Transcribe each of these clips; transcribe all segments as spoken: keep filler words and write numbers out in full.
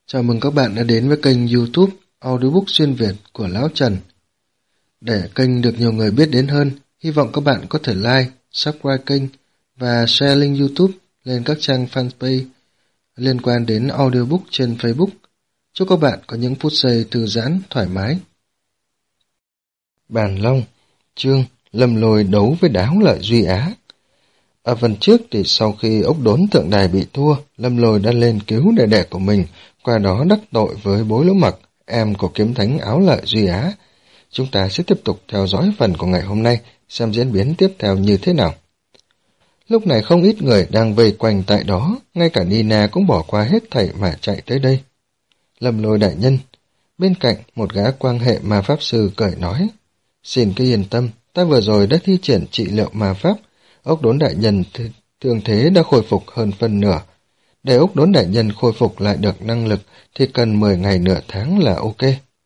Chào mừng các bạn đã đến với kênh YouTube Audiobook xuyên Việt của Lão Trần. Để kênh được nhiều người biết đến hơn, hy vọng các bạn có thể like, subscribe kênh và share link YouTube lên các trang fanpage liên quan đến audiobook trên Facebook. Chúc các bạn có những phút giây thư giãn, thoải mái. Bàn Long, chương Lâm Lôi đấu với Đáo Lợi Duy Á. Ở phần trước thì sau khi ốc đốn tượng đài bị thua, Lâm Lôi đã lên cứu đệ đệ của mình, qua đó đắc tội với Bối Lỗ Mặc, em của kiếm thánh Áo Lợi Duy Á. Chúng ta sẽ tiếp tục theo dõi phần của ngày hôm nay, xem diễn biến tiếp theo như thế nào. Lúc này không ít người đang vây quanh tại đó, ngay cả Nina cũng bỏ qua hết thảy mà chạy tới đây. Lâm Lôi đại nhân, bên cạnh một gã quan hệ ma pháp sư cười nói, xin cứ yên tâm, ta vừa rồi đã thi triển trị liệu ma pháp, ốc đốn đại nhân th thương thế đã khôi phục hơn phân nửa. Để ốc đốn đại nhân khôi phục lại được năng lực thì cần mười ngày nửa tháng là ok.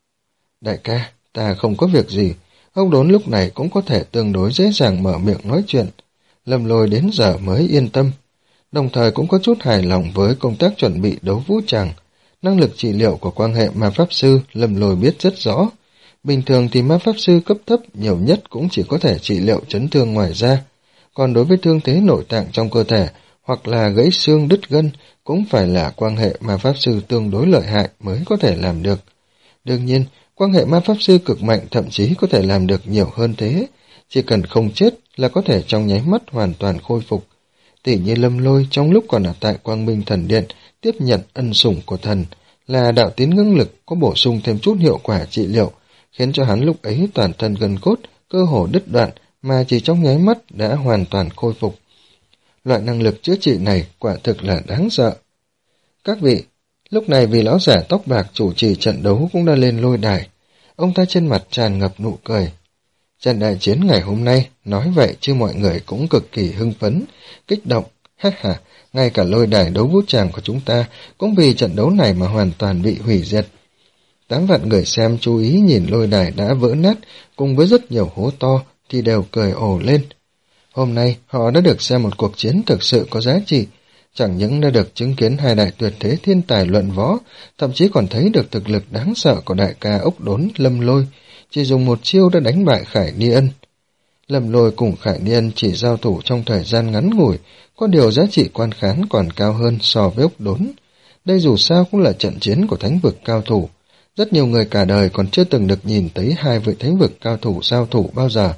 Đại ca, ta không có việc gì, ốc đốn lúc này cũng có thể tương đối dễ dàng mở miệng nói chuyện. Lâm Lôi đến giờ mới yên tâm, đồng thời cũng có chút hài lòng với công tác chuẩn bị đấu vũ tràng. Năng lực trị liệu của quan hệ ma pháp sư Lâm Lôi biết rất rõ. Bình thường thì ma pháp sư cấp thấp nhiều nhất cũng chỉ có thể trị liệu chấn thương ngoài da, còn đối với thương thế nội tạng trong cơ thể hoặc là gãy xương đứt gân cũng phải là quan hệ ma pháp sư tương đối lợi hại mới có thể làm được. Đương nhiên, quan hệ ma pháp sư cực mạnh thậm chí có thể làm được nhiều hơn thế, chỉ cần không chết là có thể trong nháy mắt hoàn toàn khôi phục. Tỷ như Lâm Lôi trong lúc còn ở tại Quang Minh Thần Điện tiếp nhận ân sủng của thần, là đạo tín ngưng lực có bổ sung thêm chút hiệu quả trị liệu, khiến cho hắn lúc ấy toàn thân gân cốt, cơ hồ đứt đoạn mà chỉ trong nháy mắt đã hoàn toàn khôi phục. Loại năng lực chữa trị này quả thực là đáng sợ. Các vị, lúc này vì lão giả tóc bạc chủ trì trận đấu cũng đã lên lôi đài. Ông ta trên mặt tràn ngập nụ cười. Trận đại chiến ngày hôm nay, nói vậy chứ mọi người cũng cực kỳ hưng phấn, kích động. Ha ha, ngay cả lôi đài đấu vũ tràng của chúng ta cũng vì trận đấu này mà hoàn toàn bị hủy diệt. Tám vạn người xem chú ý nhìn lôi đài đã vỡ nát cùng với rất nhiều hố to thì đều cười ồ lên. Hôm nay họ đã được xem một cuộc chiến thực sự có giá trị, chẳng những đã được chứng kiến hai đại tuyệt thế thiên tài luận võ, thậm chí còn thấy được thực lực đáng sợ của đại ca ốc đốn Lâm Lôi, chỉ dùng một chiêu đã đánh bại Khải Ni Ân. Lâm Lôi cùng Khải Ni Ân chỉ giao thủ trong thời gian ngắn ngủi, có điều giá trị quan khán còn cao hơn so với ốc đốn. Đây dù sao cũng là trận chiến của thánh vực cao thủ, rất nhiều người cả đời còn chưa từng được nhìn thấy hai vị thánh vực cao thủ giao thủ bao giờ.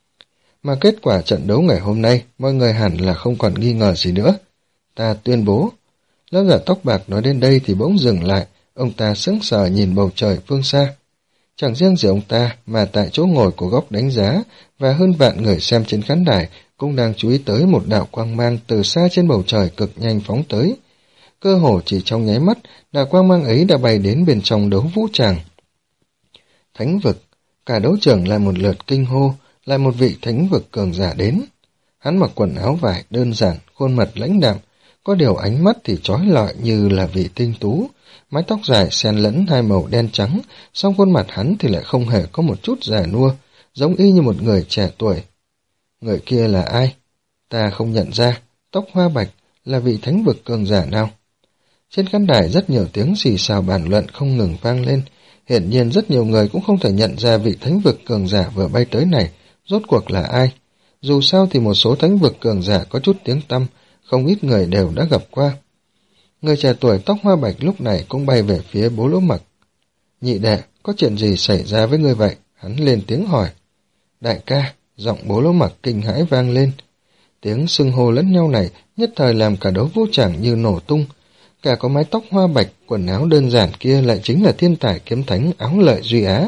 Mà kết quả trận đấu ngày hôm nay, mọi người hẳn là không còn nghi ngờ gì nữa. Ta tuyên bố. Lão giả tóc bạc nói đến đây thì bỗng dừng lại, ông ta sững sờ nhìn bầu trời phương xa. Chẳng riêng gì ông ta, mà tại chỗ ngồi của góc đánh giá và hơn vạn người xem trên khán đài cũng đang chú ý tới một đạo quang mang từ xa trên bầu trời cực nhanh phóng tới. Cơ hồ chỉ trong nháy mắt, đạo quang mang ấy đã bay đến bên trong đấu vũ tràng. Thánh vực, cả đấu trường lại một lượt kinh hô, lại một vị thánh vực cường giả đến. Hắn mặc quần áo vải đơn giản, khuôn mặt lãnh đạm, có điều ánh mắt thì chói lọi như là vị tinh tú, mái tóc dài xen lẫn hai màu đen trắng, song khuôn mặt hắn thì lại không hề có một chút già nua, giống y như một người trẻ tuổi. Người kia là ai? Ta không nhận ra, tóc hoa bạch là vị thánh vực cường giả nào? Trên khán đài rất nhiều tiếng xì xào bàn luận không ngừng vang lên, hiển nhiên rất nhiều người cũng không thể nhận ra vị thánh vực cường giả vừa bay tới này rốt cuộc là ai. Dù sao thì một số thánh vực cường giả có chút tiếng tăm, không ít người đều đã gặp qua. Người trẻ tuổi tóc hoa bạch lúc này cũng bay về phía Bố Lỗ Mặc. Nhị đệ, có chuyện gì xảy ra với ngươi vậy? Hắn lên tiếng hỏi. Đại ca, giọng Bố Lỗ Mặc kinh hãi vang lên. Tiếng xưng hô lẫn nhau này nhất thời làm cả đấu vũ tràng như nổ tung. Cả có mái tóc hoa bạch, quần áo đơn giản kia lại chính là thiên tài kiếm thánh Áo Lợi Duy Á.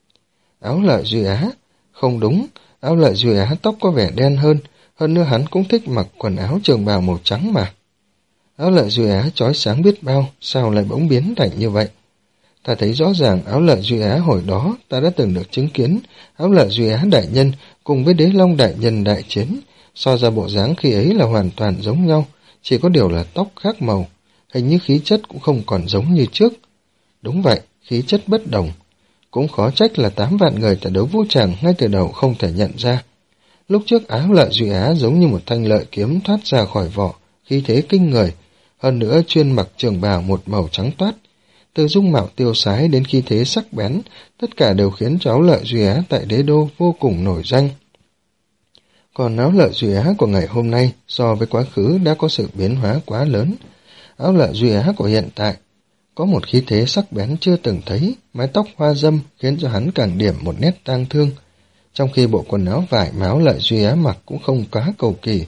Áo Lợi Duy Á? Không đúng, Áo Lợi Duy Á tóc có vẻ đen hơn, hơn nữa hắn cũng thích mặc quần áo trường bào màu trắng mà. Áo Lợi Duy Á chói sáng biết bao, sao lại bỗng biến thành như vậy? Ta thấy rõ ràng Áo Lợi Duy Á hồi đó ta đã từng được chứng kiến Áo Lợi Duy Á đại nhân cùng với Đế Long đại nhân đại chiến, so ra bộ dáng khi ấy là hoàn toàn giống nhau, chỉ có điều là tóc khác màu, hình như khí chất cũng không còn giống như trước. Đúng vậy, khí chất bất đồng. Cũng khó trách là tám vạn người tại đấu vũ tràng ngay từ đầu không thể nhận ra. Lúc trước Áo Lợi Duy Á giống như một thanh lợi kiếm thoát ra khỏi vỏ, khí thế kinh người, hơn nữa chuyên mặc trường bào một màu trắng toát. từ dung mạo tiêu sái đến khí thế sắc bén, tất cả đều khiến cho Áo Lợi Duy Á tại đế đô vô cùng nổi danh. Còn Áo Lợi Duy Á của ngày hôm nay so với quá khứ đã có sự biến hóa quá lớn. Áo Lợi Duy Á của hiện tại có một khí thế sắc bén chưa từng thấy, mái tóc hoa dâm khiến cho hắn càng điểm một nét tang thương, trong khi bộ quần áo vải mà Áo Lợi Duy Á mặc cũng không quá cầu kỳ.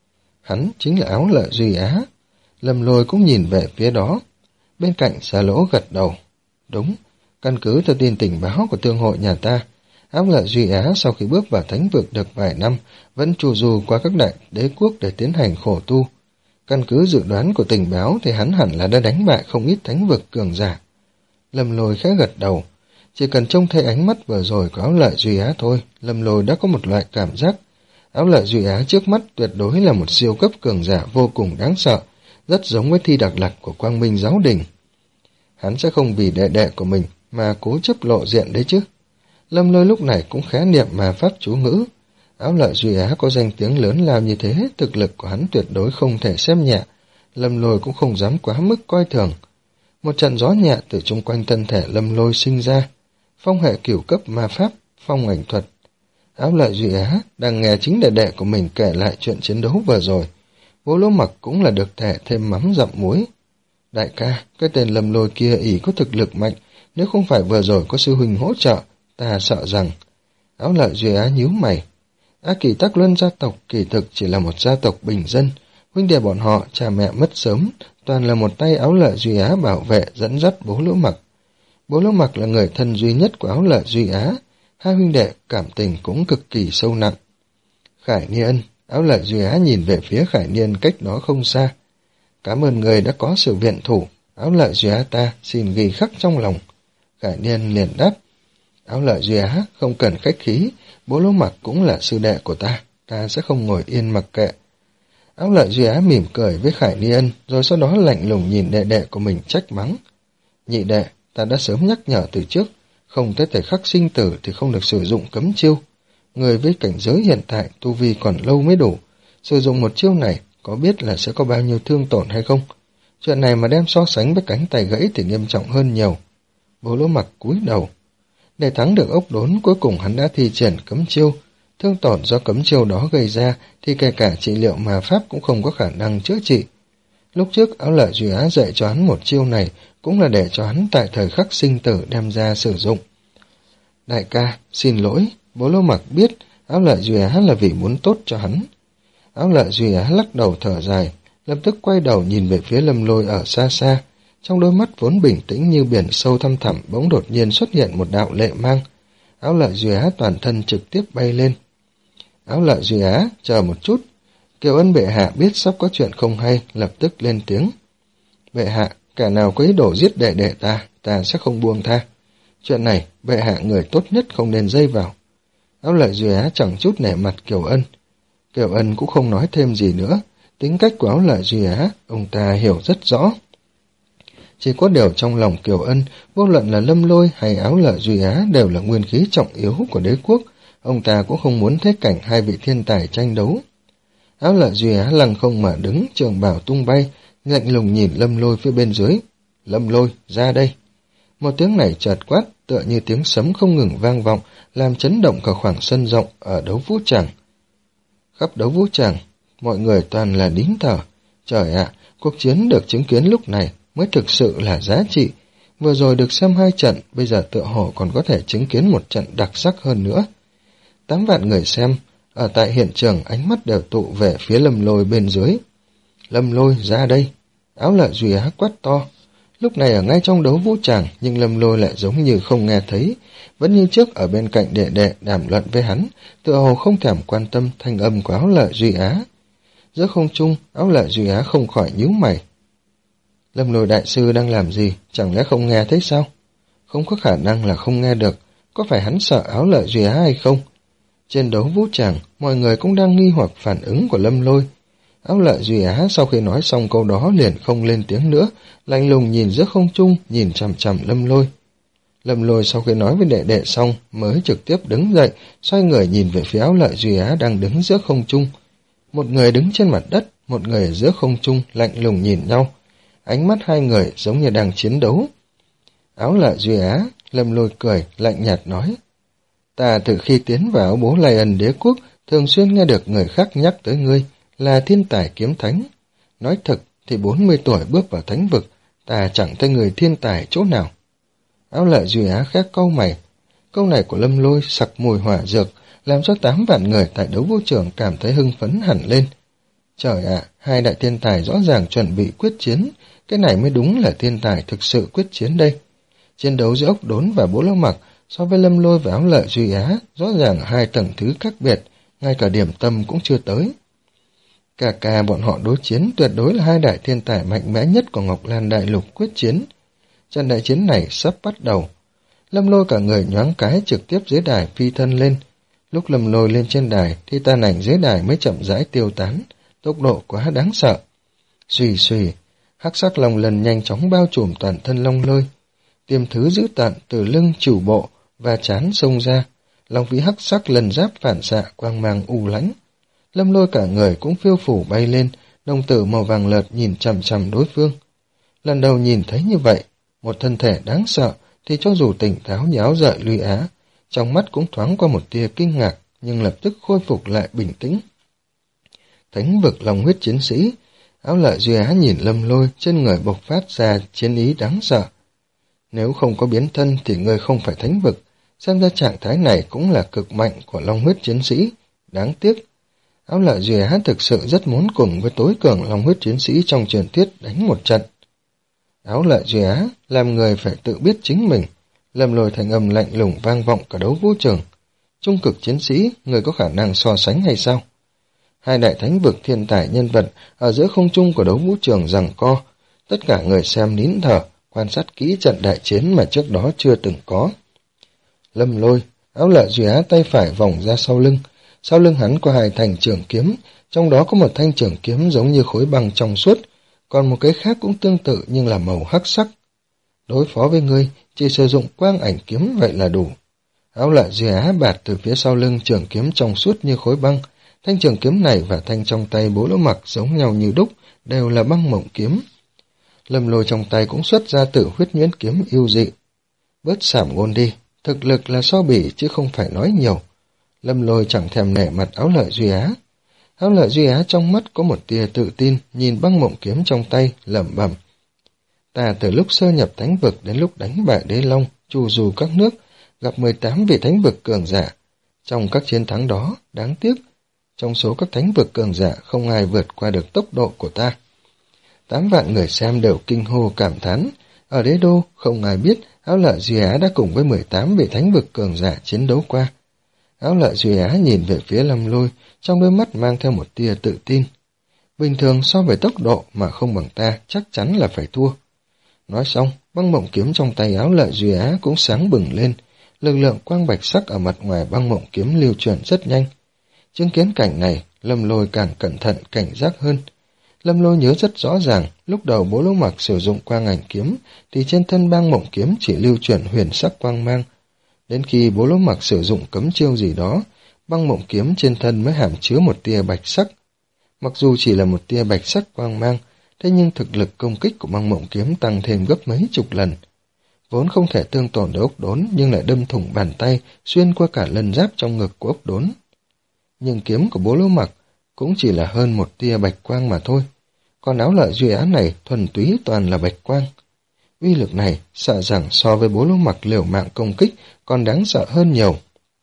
Hắn chính là Áo Lợi Duy Á. Lâm Lôi cũng nhìn về phía đó. Bên cạnh Xà Lỗ gật đầu. Đúng, căn cứ theo tin tình báo của thương hội nhà ta, Áo Lợi Duy Á sau khi bước vào thánh vực được vài năm vẫn trù dù qua các đại đế quốc để tiến hành khổ tu. Căn cứ dự đoán của tình báo thì hắn hẳn là đã đánh bại không ít thánh vực cường giả. Lâm Lôi khẽ gật đầu. Chỉ cần trông thấy ánh mắt vừa rồi của Áo Lợi Duy Á thôi, Lâm Lôi đã có một loại cảm giác. Áo Lợi Duy Á trước mắt tuyệt đối là một siêu cấp cường giả vô cùng đáng sợ, rất giống với Thi Đặc Lạc của Quang Minh Giáo Đình. Hắn sẽ không vì đệ đệ của mình mà cố chấp lộ diện đấy chứ. Lâm Lôi lúc này cũng khẽ niệm mà pháp chú ngữ. Áo Lợi Duy Á có danh tiếng lớn lao như thế, thực lực của hắn tuyệt đối không thể xem nhẹ. Lâm Lôi cũng không dám quá mức coi thường. Một trận gió nhẹ từ chung quanh thân thể Lâm Lôi sinh ra. Phong hệ cửu cấp ma pháp, phong ảnh thuật. Áo Lợi Duy Á đang nghe chính đệ đệ của mình kể lại chuyện chiến đấu vừa rồi. Bố Lỗ Mặc cũng là được thể thêm mắm dặm muối. Đại ca, cái tên Lâm Lôi kia ỷ có thực lực mạnh, nếu không phải vừa rồi có sư huynh hỗ trợ, ta sợ rằng... Áo Lợi Duy Á nhíu mày. Á Kỳ Tắc Luân gia tộc kỳ thực chỉ là một gia tộc bình dân, huynh đệ bọn họ cha mẹ mất sớm, toàn là một tay Áo Lợi Duy Á bảo vệ dẫn dắt Bố Lỗ Mặc. Bố Lỗ Mặc là người thân duy nhất của Áo Lợi Duy Á, hai huynh đệ cảm tình cũng cực kỳ sâu nặng. Khải Niên, Áo Lợi Duy Á nhìn về phía Khải Niên cách đó không xa. Cảm ơn người đã có sự viện thủ, Áo Lợi Duy Á ta xin ghi khắc trong lòng. Khải Niên liền đáp. Áo Lợi Duy Á không cần khách khí, Bố Lỗ Mặc cũng là sư đệ của ta, ta sẽ không ngồi yên mặc kệ. Áo Lợi Duy Á mỉm cười với Khải Niên, rồi sau đó lạnh lùng nhìn đệ đệ của mình trách mắng. Nhị đệ, ta đã sớm nhắc nhở từ trước, không tới thời khắc sinh tử thì không được sử dụng cấm chiêu. Người với cảnh giới hiện tại tu vi còn lâu mới đủ, sử dụng một chiêu này có biết là sẽ có bao nhiêu thương tổn hay không? Chuyện này mà đem so sánh với cánh tay gãy thì nghiêm trọng hơn nhiều. Bố Lỗ Mặc cúi đầu. Để thắng được ốc đốn, cuối cùng hắn đã thi triển cấm chiêu. Thương tổn do cấm chiêu đó gây ra thì kể cả trị liệu mà pháp cũng không có khả năng chữa trị. Lúc trước Áo Lợi Duy Á dạy cho hắn một chiêu này cũng là để cho hắn tại thời khắc sinh tử đem ra sử dụng. Đại ca, xin lỗi, Bố Lỗ Mặc biết Áo Lợi Duy Á là vì muốn tốt cho hắn. Áo Lợi Duy Á lắc đầu thở dài, lập tức quay đầu nhìn về phía Lâm Lôi ở xa xa. Trong đôi mắt vốn bình tĩnh như biển sâu thăm thẳm bỗng đột nhiên xuất hiện một đạo lệ mang. Áo Lợi Duy Á toàn thân trực tiếp bay lên. Áo Lợi Duy Á, chờ một chút. Kiều Ân bệ hạ biết sắp có chuyện không hay, lập tức lên tiếng. Bệ hạ, kẻ nào có ý đồ giết đệ đệ ta, ta sẽ không buông tha. Chuyện này, bệ hạ người tốt nhất không nên dây vào. Áo Lợi Duy Á chẳng chút nể mặt Kiều Ân. Kiều Ân cũng không nói thêm gì nữa. Tính cách của Áo Lợi Duy Á, ông ta hiểu rất rõ. Chỉ có điều trong lòng Kiều Ân, vô luận là Lâm Lôi hay Áo Lợi Duy Á đều là nguyên khí trọng yếu của đế quốc. Ông ta cũng không muốn thấy cảnh hai vị thiên tài tranh đấu. Áo Lợi Duy Á lăng không mà đứng, trường bào tung bay, lạnh lùng nhìn Lâm Lôi phía bên dưới. Lâm Lôi, ra đây. Một tiếng này chợt quát, tựa như tiếng sấm không ngừng vang vọng, làm chấn động cả khoảng sân rộng ở đấu vũ tràng. Khắp đấu vũ tràng, mọi người toàn là nín thở. Trời ạ, cuộc chiến được chứng kiến lúc này mới thực sự là giá trị. Vừa rồi được xem hai trận, bây giờ tựa hồ còn có thể chứng kiến một trận đặc sắc hơn nữa. Tám vạn người xem, ở tại hiện trường ánh mắt đều tụ về phía Lâm Lôi bên dưới. Lâm Lôi ra đây. Áo Lợi Duy Á quát to. Lúc này ở ngay trong đấu vũ tràng, nhưng Lâm Lôi lại giống như không nghe thấy, vẫn như trước ở bên cạnh đệ đệ đàm luận với hắn, tựa hồ không thèm quan tâm thanh âm của Áo Lợi Duy Á. Giữa không trung, Áo Lợi Duy Á không khỏi nhíu mày. Lâm Lôi đại sư đang làm gì, chẳng lẽ không nghe thấy sao? Không có khả năng là không nghe được, có phải hắn sợ Áo Lợi Duy Á hay không? Trên đấu vũ tràng, mọi người cũng đang nghi hoặc phản ứng của Lâm Lôi. Áo Lợi Duy Á sau khi nói xong câu đó liền không lên tiếng nữa, lạnh lùng nhìn giữa không trung, nhìn chằm chằm Lâm Lôi. Lâm Lôi sau khi nói với đệ đệ xong, mới trực tiếp đứng dậy, xoay người nhìn về phía Áo Lợi Duy Á đang đứng giữa không trung. Một người đứng trên mặt đất, một người ở giữa không trung, lạnh lùng nhìn nhau. Ánh mắt hai người giống như đang chiến đấu. Áo Lợi Duy Á, Lâm Lôi cười, lạnh nhạt nói. Ta từ khi tiến vào Bố Lai Ân đế quốc, thường xuyên nghe được người khác nhắc tới ngươi là thiên tài kiếm thánh. Nói thật thì bốn mươi tuổi bước vào thánh vực, ta chẳng thấy người thiên tài chỗ nào. Áo Lợi Duy Á khẽ cau mày. Câu này của Lâm Lôi sặc mùi hỏa dược, làm cho tám vạn người tại đấu vũ trường cảm thấy hưng phấn hẳn lên. Trời ạ, hai đại thiên tài rõ ràng chuẩn bị quyết chiến, cái này mới đúng là thiên tài thực sự quyết chiến đây. Chiến đấu giữa Ốc Đốn và Bố Lão Mặc so với Lâm Lôi và Áo Lợi Duy Á rõ ràng hai tầng thứ khác biệt, ngay cả điểm tâm cũng chưa tới. Cả cả bọn họ đối chiến tuyệt đối là hai đại thiên tài mạnh mẽ nhất của Ngọc Lan Đại Lục quyết chiến. Trận đại chiến này sắp bắt đầu. Lâm Lôi cả người nhoáng cái trực tiếp dưới đài phi thân lên. Lúc Lâm Lôi lên trên đài thì tàn ảnh dưới đài mới chậm rãi tiêu tán, tốc độ quá đáng sợ. Xùy xùy, hắc sắc long lần nhanh chóng bao trùm toàn thân Long Lôi. Tiêm thứ dữ tợn từ lưng chửu bộ và trán xông ra, long vĩ hắc sắc lần giáp phản xạ quang mang u lãnh. Lâm Lôi cả người cũng phiêu phủ bay lên, đồng tử màu vàng lợt nhìn chằm chằm đối phương. Lần đầu nhìn thấy như vậy, một thân thể đáng sợ thì cho dù tỉnh táo như Áo Lợi Duy Á, trong mắt cũng thoáng qua một tia kinh ngạc, nhưng lập tức khôi phục lại bình tĩnh. Thánh vực long huyết chiến sĩ, Áo Lợi Duy Á nhìn Lâm Lôi, trên người bộc phát ra chiến ý đáng sợ. Nếu không có biến thân thì ngươi không phải thánh vực, xem ra trạng thái này cũng là cực mạnh của long huyết chiến sĩ. Đáng tiếc, Áo Lợi Duy Á thực sự rất muốn cùng với tối cường long huyết chiến sĩ trong truyền thuyết đánh một trận. Áo Lợi Duy Á, làm người phải tự biết chính mình. Lâm Lôi thành âm lạnh lùng vang vọng cả đấu vũ trường. Trung cực chiến sĩ, người có khả năng so sánh hay sao? Hai đại thánh vực thiên tài nhân vật ở giữa không trung của đấu vũ trường giằng co. Tất cả người xem nín thở, quan sát kỹ trận đại chiến mà trước đó chưa từng có. Lâm Lôi, Áo Lợi Duy Á tay phải vòng ra sau lưng. Sau lưng hắn có hai thanh trường kiếm, trong đó có một thanh trường kiếm giống như khối băng trong suốt, còn một cái khác cũng tương tự nhưng là màu hắc sắc. Đối phó với ngươi, chỉ sử dụng quang ảnh kiếm vậy là đủ. Áo Lợi Duy Á bạt từ phía sau lưng trường kiếm trong suốt như khối băng. Thanh trường kiếm này và thanh trong tay Bố Lỗ Mặc giống nhau như đúc, đều là băng mộng kiếm. Lâm Lôi trong tay cũng xuất ra Tử Huyết Nhuyễn kiếm yêu dị. Bớt sảm ngôn đi, thực lực là so bỉ chứ không phải nói nhiều. Lâm Lôi chẳng thèm nể mặt Áo Lợi Duy Á. Áo Lợi Duy Á trong mắt có một tia tự tin, nhìn băng mộng kiếm trong tay, lẩm bẩm. Ta từ lúc sơ nhập thánh vực đến lúc đánh bại Đế Long, chu du các nước, gặp mười tám vị thánh vực cường giả. Trong các chiến thắng đó, đáng tiếc, trong số các thánh vực cường giả không ai vượt qua được tốc độ của ta. Tám vạn người xem đều kinh hô cảm thán. Ở đế đô, không ai biết Áo Lợi Duy Á đã cùng với mười tám vị thánh vực cường giả chiến đấu qua. Áo Lợi Duy Á nhìn về phía Lâm Lôi, trong đôi mắt mang theo một tia tự tin. Bình thường so với tốc độ mà không bằng ta, chắc chắn là phải thua. Nói xong, băng mộng kiếm trong tay Áo Lợi Duy Á cũng sáng bừng lên, lực lượng quang bạch sắc ở mặt ngoài băng mộng kiếm lưu chuyển rất nhanh. Chứng kiến cảnh này, Lâm Lôi càng cẩn thận, cảnh giác hơn. Lâm Lôi nhớ rất rõ ràng, lúc đầu Bố Lỗ Mặc sử dụng quang ảnh kiếm, thì trên thân băng mộng kiếm chỉ lưu chuyển huyền sắc quang mang. Đến khi Bố Lỗ Mặc sử dụng cấm chiêu gì đó, băng mộng kiếm trên thân mới hàm chứa một tia bạch sắc. Mặc dù chỉ là một tia bạch sắc quang mang, thế nhưng thực lực công kích của băng mộng kiếm tăng thêm gấp mấy chục lần. Vốn không thể tương tổn được Ốc Đốn, nhưng lại đâm thủng bàn tay, xuyên qua cả lân giáp trong ngực của Ốc Đốn. Nhưng kiếm của Bố Lỗ Mặc cũng chỉ là hơn một tia bạch quang mà thôi. Còn Áo Lợi Duy Á này thuần túy toàn là bạch quang. Uy lực này sợ rằng so với Bố Lỗ Mặc liều mạng công kích còn đáng sợ hơn nhiều.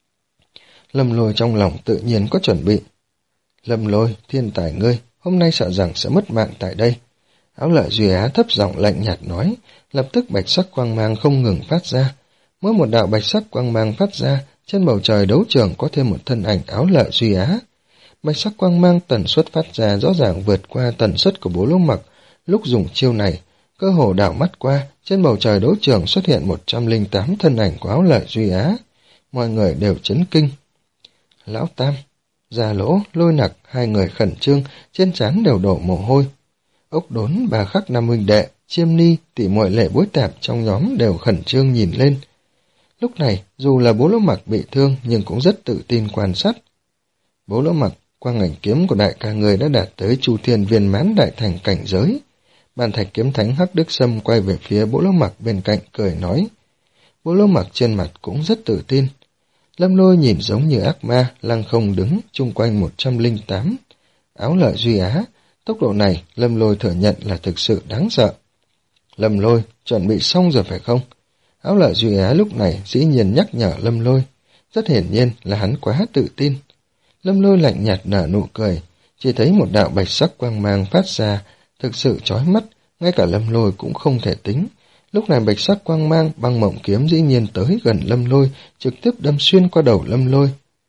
Lâm Lôi trong lòng tự nhiên có chuẩn bị. Lâm Lôi, thiên tài ngươi, hôm nay sợ rằng sẽ mất mạng tại đây. Áo Lợi Duy Á thấp giọng lạnh nhạt nói, lập tức bạch sắc quang mang không ngừng phát ra. Mỗi một đạo bạch sắc quang mang phát ra, trên bầu trời đấu trường có thêm một thân ảnh Áo Lợi Duy Á. Bạch sắc quang mang tần suất phát ra rõ ràng vượt qua tần suất của Bố Lỗ Mặc. Lúc dùng chiêu này, cơ hồ đảo mắt qua, trên bầu trời đấu trường xuất hiện một trăm lẻ tám thân ảnh của Áo Lợi Duy Á. Mọi người đều chấn kinh. Lão Tam, Già Lỗ, Lôi Nặc, hai người khẩn trương, trên trán đều đổ mồ hôi. Ốc Đốn, Bà Khắc năm huynh đệ, Chiêm Ni, tỷ muội Lệ Bối Tạp trong nhóm đều khẩn trương nhìn lên. Lúc này, dù là Bố Lỗ Mặc bị thương nhưng cũng rất tự tin quan sát. Bố Lỗ Mặc, quang ảnh kiếm của đại ca người đã đạt tới Chu Thiên viên mãn đại thành cảnh giới. Bàn thạch kiếm thánh Hắc Đức Sâm quay về phía Bố Lỗ Mặc bên cạnh cười nói. Bố Lỗ Mặc trên mặt cũng rất tự tin. Lâm Lôi nhìn giống như ác ma, lăng không đứng, chung quanh một trăm lẻ tám. Áo Lợi Duy Á, tốc độ này Lâm Lôi thừa nhận là thực sự đáng sợ. Lâm Lôi, chuẩn bị xong rồi phải không? Áo Lợi Duy Á lúc này dĩ nhiên nhắc nhở Lâm Lôi. Rất hiển nhiên là hắn quá tự tin. Lâm Lôi lạnh nhạt nở nụ cười, chỉ thấy một đạo bạch sắc quang mang phát ra, thực sự chói mắt, ngay cả Lâm Lôi cũng không thể tính. Lúc này bạch sắc quang mang băng mộng kiếm dĩ nhiên tới gần Lâm Lôi, trực tiếp đâm xuyên qua đầu Lâm Lôi.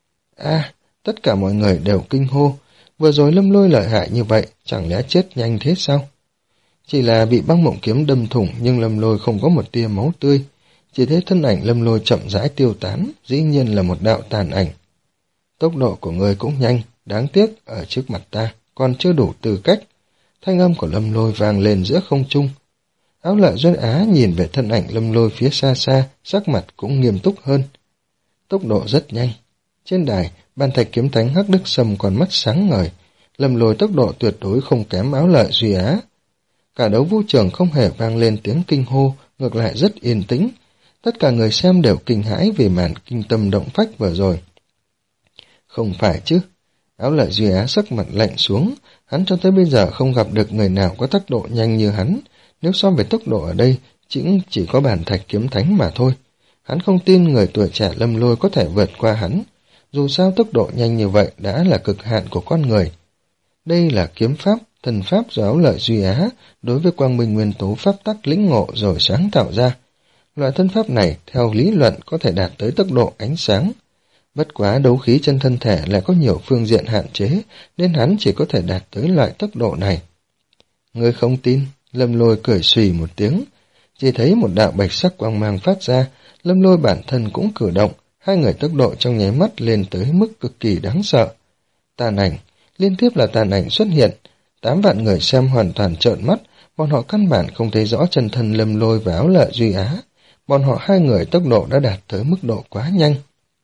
A, tất cả mọi người đều kinh hô, vừa rồi Lâm Lôi lợi hại như vậy, chẳng lẽ chết nhanh thế sao? Chỉ là bị băng mộng kiếm đâm thủng nhưng Lâm Lôi không có một tia máu tươi, chỉ thấy thân ảnh Lâm Lôi chậm rãi tiêu tán, dĩ nhiên là một đạo tàn ảnh. Tốc độ của người cũng nhanh, đáng tiếc ở trước mặt ta còn chưa đủ tư cách. Thanh âm của Lâm Lôi vang lên giữa không trung. Áo Lợi Duy Á nhìn về thân ảnh Lâm Lôi phía xa xa, sắc mặt cũng nghiêm túc hơn. Tốc độ rất nhanh. Trên đài, Bàn Thạch Kiếm Thánh Hắc Đức Sâm còn mắt sáng ngời. Lâm Lôi tốc độ tuyệt đối không kém Áo Lợi Duy Á. Cả đấu vũ trường không hề vang lên tiếng kinh hô, ngược lại rất yên tĩnh. Tất cả người xem đều kinh hãi vì màn kinh tâm động phách vừa rồi. Không phải chứ. Áo Lợi Duy Á sắc mặt lạnh xuống, hắn cho tới bây giờ không gặp được người nào có tốc độ nhanh như hắn. Nếu so về tốc độ ở đây, chỉ, chỉ có Bàn Thạch Kiếm Thánh mà thôi. Hắn không tin người tuổi trẻ Lâm Lôi có thể vượt qua hắn. Dù sao tốc độ nhanh như vậy đã là cực hạn của con người. Đây là kiếm pháp, thần pháp do Áo Lợi Duy Á đối với quang minh nguyên tố pháp tắc lĩnh ngộ rồi sáng tạo ra. Loại thân pháp này, theo lý luận, có thể đạt tới tốc độ ánh sáng. Bất quá đấu khí trên thân thể lại có nhiều phương diện hạn chế, nên hắn chỉ có thể đạt tới loại tốc độ này. Ngươi không tin? Lâm Lôi cười xùy một tiếng. Chỉ thấy một đạo bạch sắc quang mang phát ra, Lâm Lôi bản thân cũng cử động, hai người tốc độ trong nháy mắt lên tới mức cực kỳ đáng sợ. Tàn ảnh, liên tiếp là tàn ảnh xuất hiện, tám vạn người xem hoàn toàn trợn mắt, bọn họ căn bản không thấy rõ chân thân Lâm Lôi và Áo Lợi Duy Á. Bọn họ hai người tốc độ đã đạt tới mức độ quá nhanh.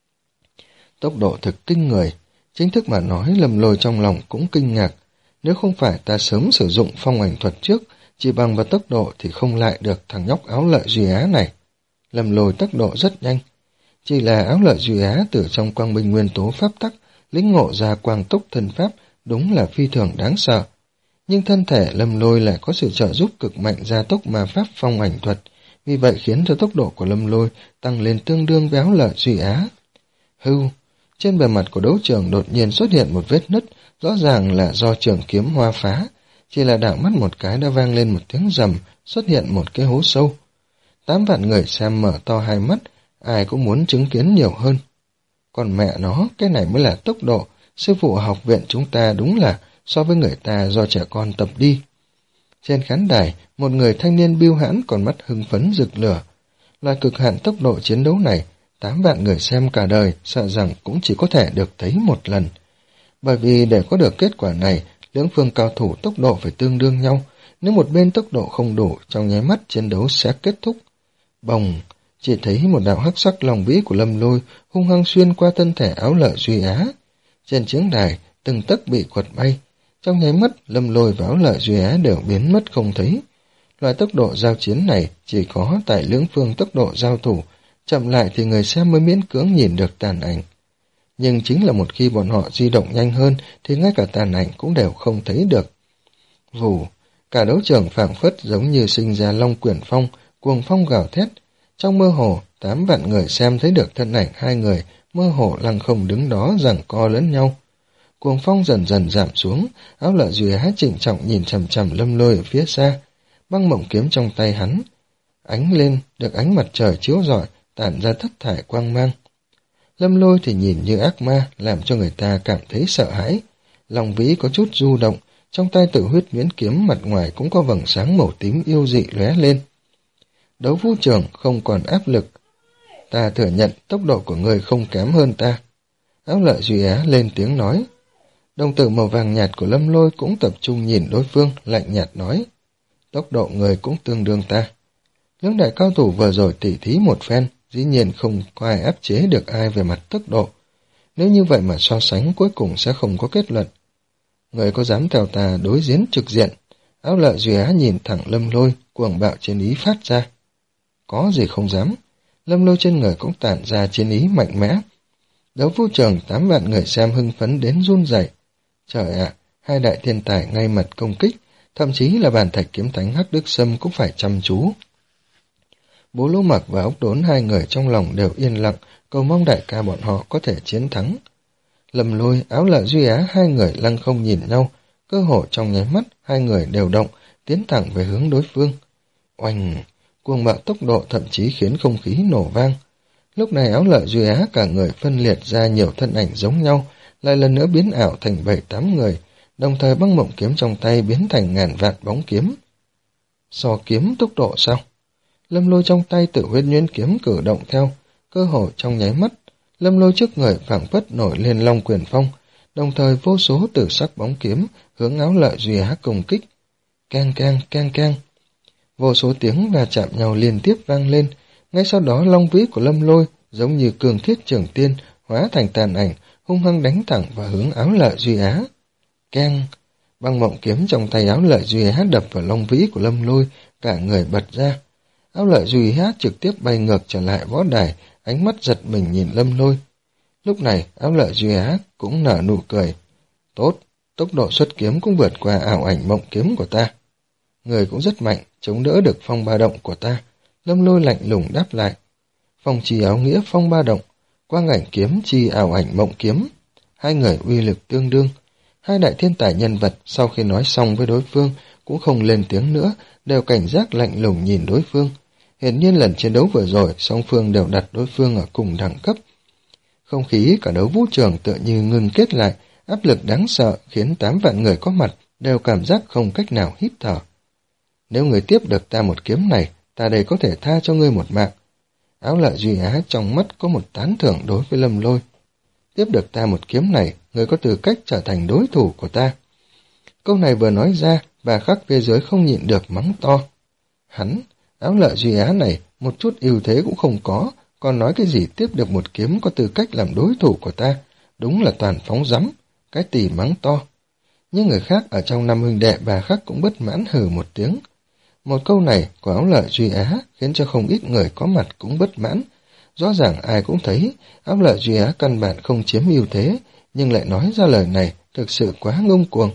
Tốc độ thực kinh người, chính thức mà nói Lâm Lôi trong lòng cũng kinh ngạc. Nếu không phải ta sớm sử dụng phong ảnh thuật trước, chỉ bằng vào tốc độ thì không lại được thằng nhóc Áo Lợi Duy Á này. Lâm Lôi tốc độ rất nhanh. Chỉ là Áo Lợi Duy Á từ trong quang minh nguyên tố pháp tắc, lĩnh ngộ ra quang tốc thân pháp, đúng là phi thường đáng sợ. Nhưng thân thể Lâm Lôi lại có sự trợ giúp cực mạnh gia tốc ma pháp phong ảnh thuật, vì vậy khiến cho tốc độ của Lâm Lôi tăng lên tương đương với Áo Lợi Duy Á. Hưu, trên bề mặt của đấu trường đột nhiên xuất hiện một vết nứt, rõ ràng là do trường kiếm hoa phá, chỉ là đảo mắt một cái đã vang lên một tiếng rầm, xuất hiện một cái hố sâu. Tám vạn người xem mở to hai mắt, ai cũng muốn chứng kiến nhiều hơn. Còn mẹ nó, cái này mới là tốc độ, sư phụ học viện chúng ta đúng là so với người ta do trẻ con tập đi. Trên khán đài, một người thanh niên biêu hãn còn mắt hưng phấn rực lửa. Loại cực hạn tốc độ chiến đấu này, tám vạn người xem cả đời sợ rằng cũng chỉ có thể được thấy một lần. Bởi vì để có được kết quả này, lưỡng phương cao thủ tốc độ phải tương đương nhau, nếu một bên tốc độ không đủ, trong nháy mắt chiến đấu sẽ kết thúc. Bồng, chỉ thấy một đạo hắc sắc long vĩ của Lâm Lôi hung hăng xuyên qua thân thể Áo Lợi Duy Á. Trên chiến đài, từng tấc bị quật bay. Trong nháy mắt, Lâm Lôi và Áo Lợi Duy Á đều biến mất không thấy. Loại tốc độ giao chiến này chỉ có tại lưỡng phương tốc độ giao thủ, chậm lại thì người xem mới miễn cưỡng nhìn được tàn ảnh. Nhưng chính là một khi bọn họ di động nhanh hơn thì ngay cả tàn ảnh cũng đều không thấy được. Vù, cả đấu trường phảng phất giống như sinh ra long quyển phong, cuồng phong gào thét. Trong mơ hồ, tám vạn người xem thấy được thân ảnh hai người mơ hồ lăng không đứng đó giằng co lẫn nhau. Cuồng phong dần dần giảm xuống, Áo Lợi Duy Á trịnh trọng nhìn chằm chằm Lâm Lôi ở phía xa. Băng mộng kiếm trong tay hắn ánh lên, được ánh mặt trời chiếu rọi, tản ra thất thải quang mang. Lâm Lôi thì nhìn như ác ma, làm cho người ta cảm thấy sợ hãi. Lòng vĩ có chút du động, trong tay Tự Huyết Nhuyễn kiếm mặt ngoài cũng có vầng sáng màu tím yêu dị lóe lên. Đấu vũ trường không còn áp lực. Ta thừa nhận tốc độ của người không kém hơn ta. Áo Lợi Duy Á lên tiếng nói. Đồng tử màu vàng nhạt của Lâm Lôi cũng tập trung nhìn đối phương, lạnh nhạt nói. Tốc độ người cũng tương đương ta. Những đại cao thủ vừa rồi tỉ thí một phen, dĩ nhiên không có ai áp chế được ai về mặt tốc độ. Nếu như vậy mà so sánh cuối cùng sẽ không có kết luận. Người có dám theo ta đối chiến trực diện, Áo Lợi Duy Á nhìn thẳng Lâm Lôi, cuồng bạo chiến ý phát ra. Có gì không dám. Lâm Lôi trên người cũng tản ra chiến ý mạnh mẽ. Đấu vũ trường tám vạn người xem hưng phấn đến run rẩy. Trời ạ, hai đại thiên tài ngay mặt công kích, thậm chí là bàn thạch kiếm thánh Hắc Đức Sâm cũng phải chăm chú. Bố Lỗ Mặc và Ốc Đốn hai người trong lòng đều yên lặng, cầu mong đại ca bọn họ có thể chiến thắng. Lâm Lôi, Áo Lợi Duy Á hai người lăng không nhìn nhau, cơ hội trong nháy mắt hai người đều động, tiến thẳng về hướng đối phương. Oanh, cuồng bạo tốc độ thậm chí khiến không khí nổ vang. Lúc này Áo Lợi Duy Á cả người phân liệt ra nhiều thân ảnh giống nhau, lại lần nữa biến ảo thành bảy tám người, đồng thời băng mộng kiếm trong tay biến thành ngàn vạn bóng kiếm. So kiếm tốc độ sao? Lâm Lôi trong tay Tử Huyết Nhuyễn kiếm cử động theo, cơ hội trong nháy mắt, Lâm Lôi trước người phảng phất nổi lên long quyền phong, đồng thời vô số tử sắc bóng kiếm hướng Áo Lợi Duy Á công kích. Keng keng keng keng. Vô số tiếng va chạm nhau liên tiếp vang lên, ngay sau đó long vĩ của Lâm Lôi giống như cường thiết trường tiên hóa thành tàn ảnh, hung hăng đánh thẳng vào hướng Áo Lợi Duy Á. Keng. Băng mộng kiếm trong tay Áo Lợi Duy Á đập vào long vĩ của Lâm Lôi, cả người bật ra. Áo Lợi Duy Á trực tiếp bay ngược trở lại võ đài, ánh mắt giật mình nhìn Lâm Lôi. Lúc này Áo Lợi Duy Á cũng nở nụ cười. Tốt, tốc độ xuất kiếm cũng vượt qua ảo ảnh mộng kiếm của ta. Người cũng rất mạnh, chống đỡ được phong ba động của ta. Lâm Lôi lạnh lùng đáp lại. Phong chi áo nghĩa phong ba động, quang ảnh kiếm chi ảo ảnh mộng kiếm. Hai người uy lực tương đương. Hai đại thiên tài nhân vật sau khi nói xong với đối phương cũng không lên tiếng nữa, đều cảnh giác lạnh lùng nhìn đối phương. Hiển nhiên lần chiến đấu vừa rồi, song phương đều đặt đối phương ở cùng đẳng cấp. Không khí cả đấu vũ trường tựa như ngừng kết lại, áp lực đáng sợ khiến tám vạn người có mặt đều cảm giác không cách nào hít thở. Nếu người tiếp được ta một kiếm này, ta đây có thể tha cho ngươi một mạng. Áo Lợi Duy Á trong mắt có một tán thưởng đối với Lâm Lôi. Tiếp được ta một kiếm này, người có tư cách trở thành đối thủ của ta. Câu này vừa nói ra, bà khắc phía dưới không nhịn được mắng to. Hắn, Áo Lợi Duy Á này, một chút ưu thế cũng không có, còn nói cái gì tiếp được một kiếm có tư cách làm đối thủ của ta, đúng là toàn phóng rắm, cái tỉ mắng to. Nhưng người khác ở trong năm huynh đệ bà khắc cũng bất mãn hừ một tiếng. Một câu này của Áo Lợi Duy Á khiến cho không ít người có mặt cũng bất mãn. Rõ ràng ai cũng thấy Áo Lợi Duy Á căn bản không chiếm ưu thế, nhưng lại nói ra lời này thực sự quá ngông cuồng.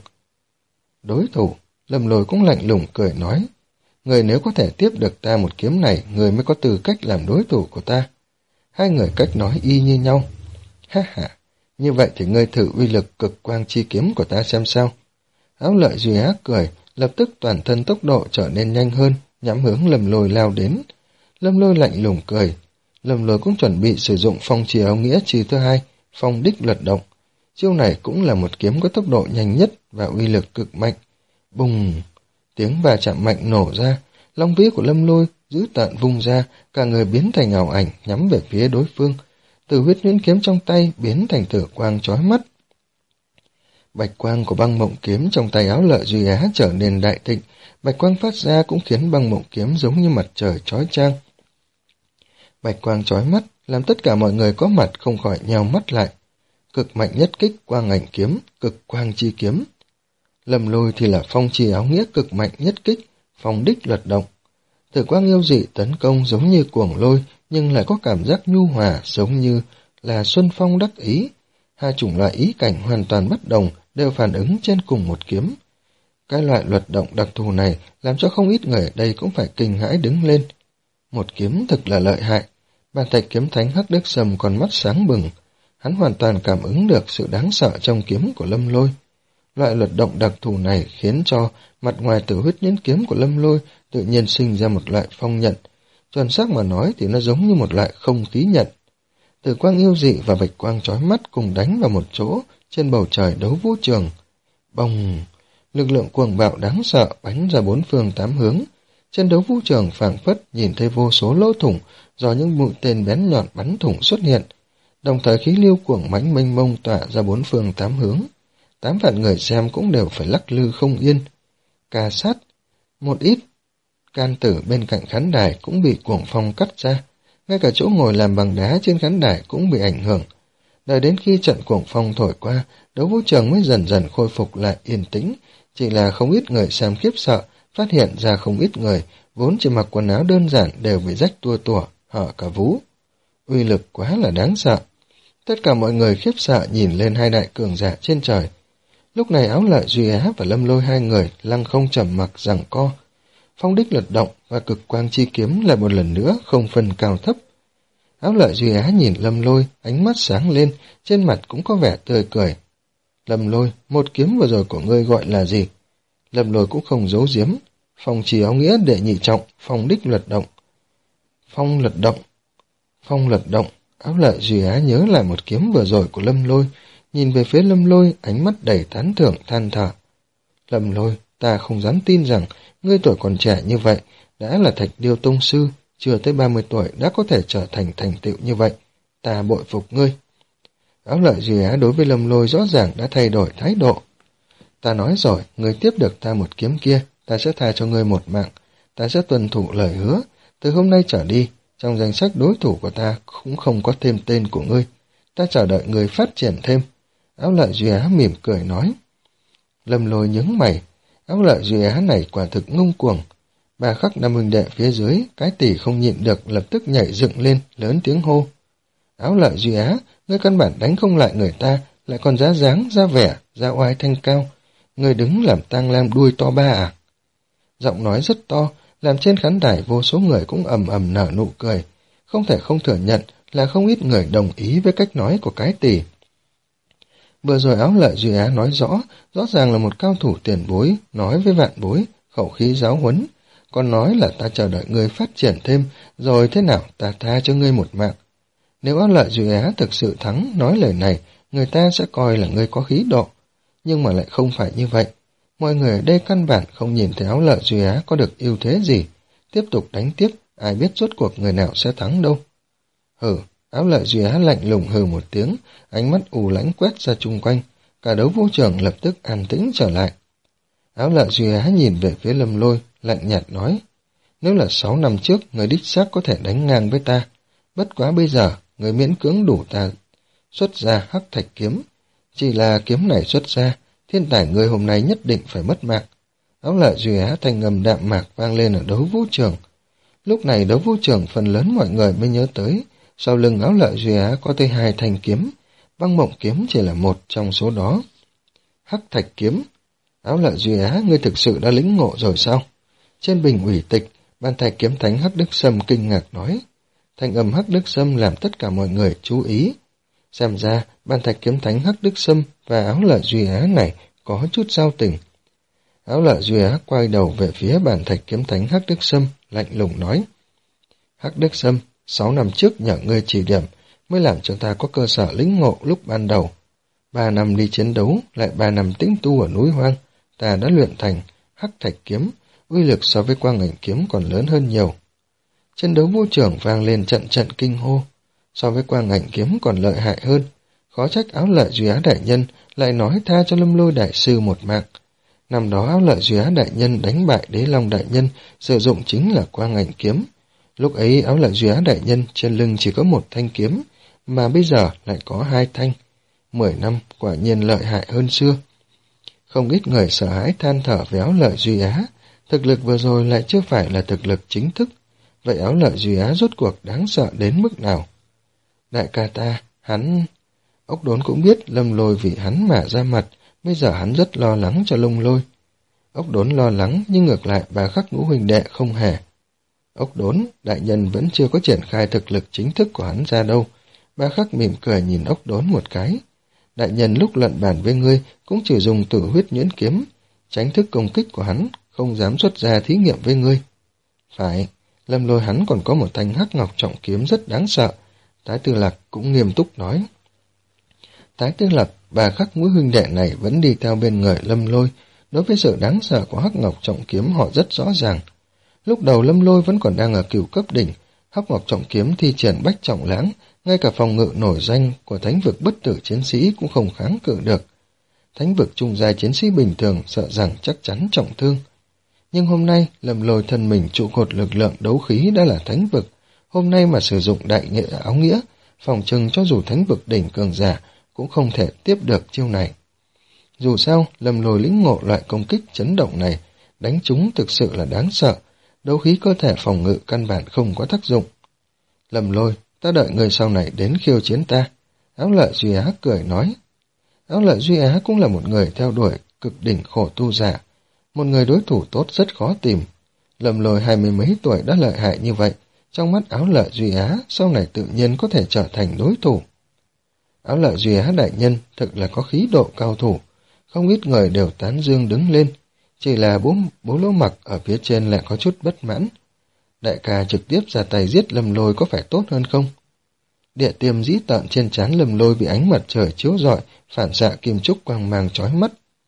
Đối thủ, Lâm Lôi cũng lạnh lùng cười nói. Người nếu có thể tiếp được ta một kiếm này, người mới có tư cách làm đối thủ của ta. Hai người cách nói y như nhau. Ha ha, như vậy thì ngươi thử uy lực cực quang chi kiếm của ta xem sao. Áo Lợi Duy Á cười, lập tức toàn thân tốc độ trở nên nhanh hơn, nhắm hướng Lâm Lôi lao đến. Lâm Lôi lạnh lùng cười. Lâm Lôi cũng chuẩn bị sử dụng phong chi áo nghĩa chi thứ hai, phong đích luật động. Chiêu này cũng là một kiếm có tốc độ nhanh nhất và uy lực cực mạnh. Bùng! Tiếng va chạm mạnh nổ ra, long vĩ của Lâm Lôi dữ tợn vung ra, cả người biến thành ảo ảnh nhắm về phía đối phương. Tử Huyết Nhuyễn kiếm trong tay biến thành tử quang chói mắt. Bạch quang của băng mộng kiếm trong tay Áo Lợi Duy Á trở nên đại thịnh, bạch quang phát ra cũng khiến băng mộng kiếm giống như mặt trời chói chang. Bạch quang chói mắt làm tất cả mọi người có mặt không khỏi nheo mắt lại. Cực mạnh nhất kích quang ảnh kiếm, cực quang chi kiếm. Lâm Lôi thì là phong chi áo nghĩa cực mạnh nhất kích, phong đích luật động. Tử quang yêu dị tấn công giống như cuồng lôi, nhưng lại có cảm giác nhu hòa giống như là xuân phong đắc ý. Hai chủng loại ý cảnh hoàn toàn bất đồng, đều phản ứng trên cùng một kiếm. Cái loại luật động đặc thù này làm cho không ít người ở đây cũng phải kinh hãi đứng lên. Một kiếm thực là lợi hại. Bàn thạch kiếm thánh Hắc Đức Sâm còn mắt sáng bừng. Hắn hoàn toàn cảm ứng được sự đáng sợ trong kiếm của Lâm Lôi. Loại luật động đặc thù này khiến cho mặt ngoài Tử Huyết Nhuyễn kiếm của Lâm Lôi tự nhiên sinh ra một loại phong nhận. Chuẩn xác mà nói thì nó giống như một loại không khí nhận. Tử quang yêu dị và bạch quang chói mắt cùng đánh vào một chỗ trên bầu trời đấu vũ trường. Bồng! Lực lượng cuồng bạo đáng sợ bắn ra bốn phương tám hướng. Trên đấu vũ trường phảng phất nhìn thấy vô số lỗ thủng do những mũi tên bén nhọn bắn thủng xuất hiện. Đồng thời khí lưu cuồng mãnh mênh mông tỏa ra bốn phương tám hướng. Tám vạn người xem cũng đều phải lắc lư không yên. Ca sát, một ít can tử bên cạnh khán đài cũng bị cuồng phong cắt ra. Ngay cả chỗ ngồi làm bằng đá trên khán đài cũng bị ảnh hưởng. Đợi đến khi trận cuồng phong thổi qua, đấu vũ trường mới dần dần khôi phục lại yên tĩnh, Chỉ là không ít người xem khiếp sợ, phát hiện ra không ít người, vốn chỉ mặc quần áo đơn giản đều bị rách tua tủa, hở cả vú. Uy lực quá là đáng sợ. Tất cả mọi người khiếp sợ nhìn lên hai đại cường giả trên trời. Lúc này Áo Lợi Duy Á và Lâm Lôi hai người lăng không trầm mặc giằng co. Phong đích lật động và cực quang chi kiếm lại một lần nữa không phân cao thấp. Áo Lợi Duy Á nhìn Lâm Lôi, ánh mắt sáng lên, trên mặt cũng có vẻ tươi cười. Lâm Lôi, một kiếm vừa rồi của ngươi gọi là gì? Lâm Lôi cũng không giấu giếm. Phong trì áo nghĩa đệ nhị trọng, phong đích lật động. Phong lật động. Phong lật động. Áo Lợi Duy Á nhớ lại một kiếm vừa rồi của Lâm Lôi, nhìn về phía Lâm Lôi, ánh mắt đầy tán thưởng than thở. Lâm Lôi, ta không dám tin rằng ngươi tuổi còn trẻ như vậy, đã là Thạch Điêu Tông Sư, chưa tới ba mươi tuổi đã có thể trở thành thành tựu như vậy. Ta bội phục ngươi. Áo Lợi Duy Á đối với Lâm Lôi rõ ràng đã thay đổi thái độ. Ta nói rồi, ngươi tiếp được ta một kiếm kia, ta sẽ tha cho ngươi một mạng. Ta sẽ tuân thủ lời hứa. Từ hôm nay trở đi, trong danh sách đối thủ của ta cũng không có thêm tên của ngươi. Ta chờ đợi ngươi phát triển thêm. Áo Lợi Duy Á mỉm cười nói. Lâm Lôi nhướng mày. Áo Lợi Duy Á này quả thực ngông cuồng. Ba khắc năm huynh đệ phía dưới, cái tỷ không nhịn được lập tức nhảy dựng lên, lớn tiếng hô. Áo Lợi Duy Á, ngươi căn bản đánh không lại người ta, lại còn giá dáng, ra vẻ, ra oai thanh cao. Ngươi đứng làm tang lam đuôi to ba à? Giọng nói rất to, làm trên khán đài vô số người cũng ầm ầm nở nụ cười. Không thể không thừa nhận là không ít người đồng ý với cách nói của cái tỷ. Vừa rồi Áo Lợi Duy Á nói rõ, rõ ràng là một cao thủ tiền bối, nói với vạn bối, khẩu khí giáo huấn. Còn nói là ta chờ đợi ngươi phát triển thêm, rồi thế nào ta tha cho ngươi một mạng. Nếu Áo Lợi Duy Á thực sự thắng nói lời này, người ta sẽ coi là ngươi có khí độ. Nhưng mà lại không phải như vậy. Mọi người ở đây căn bản không nhìn thấy Áo Lợi Duy Á có được ưu thế gì. Tiếp tục đánh tiếp, ai biết rốt cuộc người nào sẽ thắng đâu. Hừ, Áo Lợi Duy Á lạnh lùng hừ một tiếng, ánh mắt u lãnh quét ra chung quanh. Cả đấu vũ trường lập tức an tĩnh trở lại. Áo Lợi Duy Á nhìn về phía Lâm Lôi, lạnh nhạt nói. Nếu là sáu năm trước, người đích xác có thể đánh ngang với ta. Bất quá bây giờ, người miễn cưỡng đủ ta xuất ra hắc thạch kiếm. Chỉ là kiếm này xuất ra, thiên tài người hôm nay nhất định phải mất mạng. Áo Lợi Duy Á thanh ngầm đạm mạc vang lên ở đấu vũ trường. Lúc này đấu vũ trường phần lớn mọi người mới nhớ tới, sau lưng Áo Lợi Duy Á có tới hai thanh kiếm, Băng Mộng kiếm chỉ là một trong số đó. Hắc thạch kiếm. Áo Lợi Duy Á, ngươi thực sự đã lĩnh ngộ rồi sao? Trên bình ủy tịch, Ban Thạch Kiếm Thánh Hắc Đức Sâm kinh ngạc nói. Thanh âm Hắc Đức Sâm làm tất cả mọi người chú ý. Xem ra, Ban Thạch Kiếm Thánh Hắc Đức Sâm và Áo Lợi Duy Á này có chút giao tình. Áo Lợi Duy Á quay đầu về phía Ban Thạch Kiếm Thánh Hắc Đức Sâm, lạnh lùng nói. Hắc Đức Sâm, sáu năm trước nhờ ngươi chỉ điểm, mới làm cho ta có cơ sở lĩnh ngộ lúc ban đầu. Ba năm đi chiến đấu, lại ba năm tĩnh tu ở núi hoang, ta đã luyện thành Hắc Thạch Kiếm, uy lực so với Quang Ảnh Kiếm còn lớn hơn nhiều. Trên đấu vũ trường vang lên trận trận kinh hô, so với Quang Ảnh Kiếm còn lợi hại hơn. Khó trách Áo Lợi Duy Á đại nhân lại nói tha cho Lâm Lôi đại sư một mạng. Năm đó Áo Lợi Duy Á đại nhân đánh bại Đế Long đại nhân sử dụng chính là Quang Ảnh Kiếm. Lúc ấy Áo Lợi Duy Á đại nhân trên lưng chỉ có một thanh kiếm, mà bây giờ lại có hai thanh. Mười năm quả nhiên lợi hại hơn xưa. Không ít người sợ hãi than thở về Áo Lợi Duy Á, thực lực vừa rồi lại chưa phải là thực lực chính thức. Vậy Áo Lợi Duy Á rốt cuộc đáng sợ đến mức nào? Đại ca ta, hắn... Ốc Đốn cũng biết Lâm Lôi vì hắn mà ra mặt, bây giờ hắn rất lo lắng cho Lâm Lôi. Ốc Đốn lo lắng nhưng ngược lại Bà Khắc ngũ huynh đệ không hề. Ốc Đốn, đại nhân vẫn chưa có triển khai thực lực chính thức của hắn ra đâu. Bà Khắc mỉm cười nhìn Ốc Đốn một cái. Đại nhân lúc luận bàn với ngươi cũng chỉ dùng tử huyết nhuyễn kiếm, tránh thức công kích của hắn, không dám xuất ra thí nghiệm với ngươi. Phải, Lâm Lôi hắn còn có một thanh hắc ngọc trọng kiếm rất đáng sợ. Thái Tư Lạc cũng nghiêm túc nói. Thái Tư Lạc, Bà Khắc ngũ huynh đệ này vẫn đi theo bên người Lâm Lôi. Đối với sự đáng sợ của hắc ngọc trọng kiếm họ rất rõ ràng. Lúc đầu Lâm Lôi vẫn còn đang ở cửu cấp đỉnh, hắc ngọc trọng kiếm thi triển bách trọng lãng, ngay cả phòng ngự nổi danh của thánh vực bất tử chiến sĩ cũng không kháng cự được. Thánh vực trung giai chiến sĩ bình thường sợ rằng chắc chắn trọng thương. Nhưng hôm nay, Lâm Lôi thân mình trụ cột lực lượng đấu khí đã là thánh vực, hôm nay mà sử dụng đại nghĩa áo nghĩa, phòng trừng cho dù thánh vực đỉnh cường giả cũng không thể tiếp được chiêu này. Dù sao, Lâm Lôi lĩnh ngộ loại công kích chấn động này, đánh chúng thực sự là đáng sợ, đấu khí cơ thể phòng ngự căn bản không có tác dụng. Lâm Lôi, ta đợi người sau này đến khiêu chiến ta. Áo Lợi Duy Á cười nói. Áo Lợi Duy Á cũng là một người theo đuổi cực đỉnh khổ tu giả, một người đối thủ tốt rất khó tìm. Lâm Lôi hai mươi mấy tuổi đã lợi hại như vậy, trong mắt Áo Lợi Duy Á sau này tự nhiên có thể trở thành đối thủ. Áo Lợi Duy Á đại nhân thực là có khí độ cao thủ, không ít người đều tán dương đứng lên, chỉ là bố, bố Lỗ Mặc ở phía trên lại có chút bất mãn. Đại ca trực tiếp ra tay giết Lâm Lôi có phải tốt hơn không? Địa tiêm dĩ tợn trên trán Lâm Lôi bị ánh mặt trời chiếu rọi, phản xạ kim trúc quang mang chói mắt.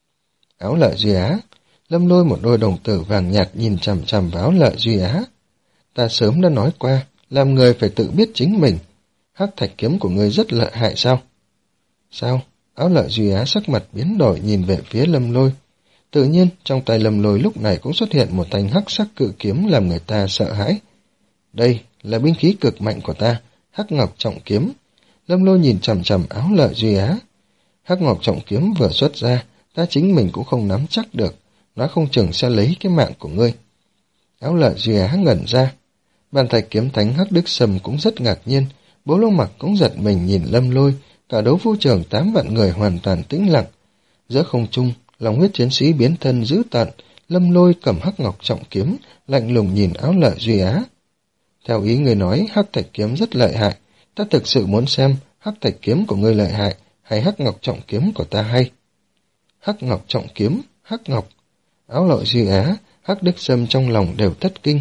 Áo Lợi Duy Á, Lâm Lôi một đôi đồng tử vàng nhạt nhìn chằm chằm vào Áo Lợi Duy Á. Ta sớm đã nói qua, làm người phải tự biết chính mình. Hắc thạch kiếm của ngươi rất lợi hại sao? Sao? Áo Lợi Duy Á sắc mặt biến đổi nhìn về phía Lâm Lôi. Tự nhiên, trong tay Lâm Lôi lúc này cũng xuất hiện một thanh hắc sắc cự kiếm làm người ta sợ hãi. Đây là binh khí cực mạnh của ta, Hắc Ngọc Trọng Kiếm. Lâm Lôi nhìn chằm chằm Áo Lợi Duy Á. Hắc Ngọc Trọng Kiếm vừa xuất ra, ta chính mình cũng không nắm chắc được, nó không chừng sẽ lấy cái mạng của ngươi. Áo Lợi Duy Á ngẩn ra. Bàn thạch kiếm thánh Hắc Đức Sâm cũng rất ngạc nhiên, Bố Lỗ Mặc cũng giật mình nhìn Lâm Lôi, cả đấu vũ trường tám vạn người hoàn toàn tĩnh lặng. Giữa không trung, lòng huyết chiến sĩ biến thân dữ tợn, Lâm Lôi cầm Hắc Ngọc Trọng Kiếm, lạnh lùng nhìn Áo Lợi Duy Á. Theo ý người nói, Hắc Thạch Kiếm rất lợi hại, ta thực sự muốn xem Hắc Thạch Kiếm của ngươi lợi hại hay Hắc Ngọc Trọng Kiếm của ta hay. Hắc Ngọc Trọng Kiếm, Hắc Ngọc. Áo Lợi Duy Á, Hắc Đức Sâm trong lòng đều thất kinh.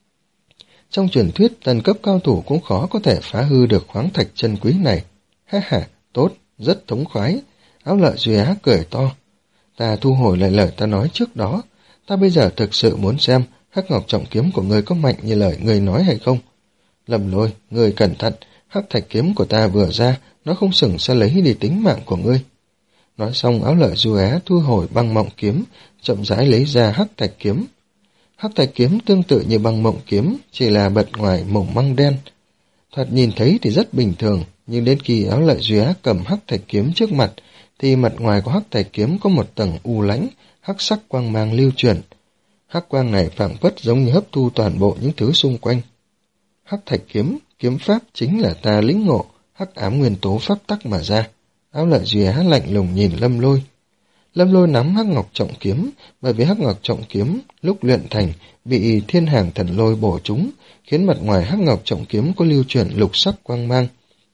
Trong truyền thuyết, tần cấp cao thủ cũng khó có thể phá hư được khoáng thạch chân quý này. Ha ha, tốt, rất thống khoái. Áo Lợi Duy Á cười to. Ta thu hồi lại lời ta nói trước đó. Ta bây giờ thực sự muốn xem Hắc Ngọc Trọng Kiếm của ngươi có mạnh như lời ngươi nói hay không. Lâm Lôi, ngươi cẩn thận, Hắc Thạch Kiếm của ta vừa ra, nó không sừng sẽ lấy đi tính mạng của ngươi. Nói xong, Áo Lợi Duy Á thu hồi băng mộng kiếm, chậm rãi lấy ra Hắc Thạch Kiếm. Hắc Thạch Kiếm tương tự như băng mộng kiếm, chỉ là bật ngoài mỏng măng đen. Thoạt nhìn thấy thì rất bình thường, nhưng đến khi Áo Lợi Duy Á cầm Hắc Thạch Kiếm trước mặt, thì mặt ngoài của Hắc Thạch Kiếm có một tầng u lãnh, hắc sắc quang mang lưu chuyển. Hắc quang này phảng phất giống như hấp thu toàn bộ những thứ xung quanh. Hắc Thạch Kiếm, kiếm pháp chính là ta lĩnh ngộ, hắc ám nguyên tố pháp tắc mà ra. Áo Lợi Duy Á lạnh lùng nhìn Lâm Lôi. Lâm Lôi nắm Hắc Ngọc Trọng Kiếm, bởi vì Hắc Ngọc Trọng Kiếm lúc luyện thành bị thiên hàng thần lôi bổ trúng, khiến mặt ngoài Hắc Ngọc Trọng Kiếm có lưu chuyển lục sắc quang mang.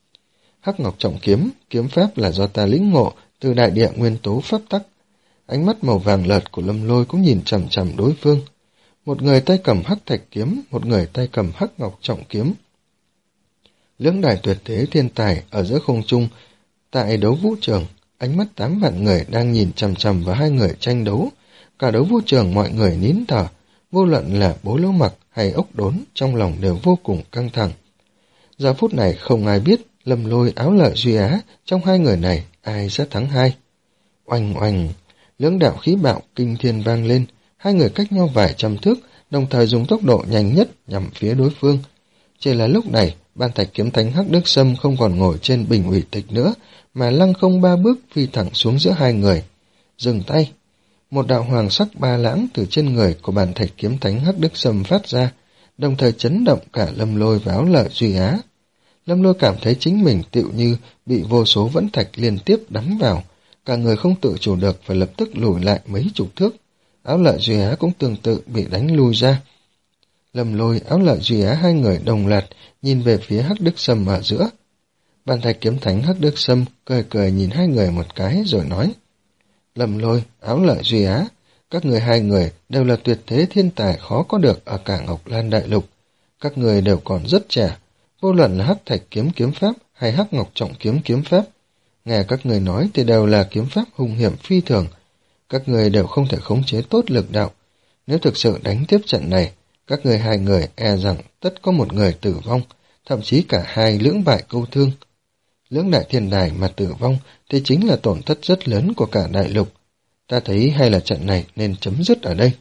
Hắc Ngọc Trọng Kiếm, kiếm pháp là do ta lĩnh ngộ từ đại địa nguyên tố pháp tắc. Ánh mắt màu vàng lợt của Lâm Lôi cũng nhìn chằm chằm đối phương. Một người tay cầm Hắc Thạch Kiếm, một người tay cầm Hắc Ngọc Trọng Kiếm. Lưỡng đại tuyệt thế thiên tài ở giữa không trung, tại đấu vũ trường, ánh mắt tám vạn người đang nhìn chằm chằm vào hai người tranh đấu. Cả đấu vũ trường mọi người nín thở, vô luận là Bố Lỗ Mặc hay Ốc Đốn trong lòng đều vô cùng căng thẳng. Giờ phút này không ai biết Lâm Lôi, Áo Lợi Duy Á, trong hai người này ai sẽ thắng hai. Oanh oanh, lưỡng đạo khí bạo kinh thiên vang lên, hai người cách nhau vài trăm thước, đồng thời dùng tốc độ nhanh nhất nhằm phía đối phương. Chỉ là lúc này, Ban Thạch Kiếm Thánh Hắc Đức Sâm không còn ngồi trên bình ủy tịch nữa, mà lăng không ba bước phi thẳng xuống giữa hai người. Dừng tay. Một đạo hoàng sắc ba lãng từ trên người của Bàn Thạch Kiếm Thánh Hắc Đức Sâm phát ra, đồng thời chấn động cả Lâm Lôi và Áo Lợi Duy Á. Lâm Lôi cảm thấy chính mình tựu như bị vô số vẫn thạch liên tiếp đắm vào, cả người không tự chủ được phải lập tức lùi lại mấy chục thước. Áo Lợi Duy Á cũng tương tự bị đánh lui ra. Lâm Lôi, Áo Lợi Duy Á hai người đồng loạt nhìn về phía Hắc Đức Sâm ở giữa. Bàn Thạch Kiếm Thánh Hắc Đức Sâm cười cười nhìn hai người một cái rồi nói: Lâm Lôi, Áo Lợi Duy Á, các người hai người đều là tuyệt thế thiên tài khó có được ở cả Ngọc Lan Đại Lục. Các người đều còn rất trẻ, vô luận là Hắc Thạch Kiếm kiếm pháp hay Hắc Ngọc Trọng Kiếm kiếm pháp. Nghe các người nói thì đều là kiếm pháp hung hiểm phi thường. Các người đều không thể khống chế tốt lực đạo. Nếu thực sự đánh tiếp trận này, các người hai người e rằng tất có một người tử vong, thậm chí cả hai lưỡng bại câu thương. Lưỡng đại thiên đài mà tử vong thì chính là tổn thất rất lớn của cả đại lục. Ta thấy hay là trận này nên chấm dứt ở đây.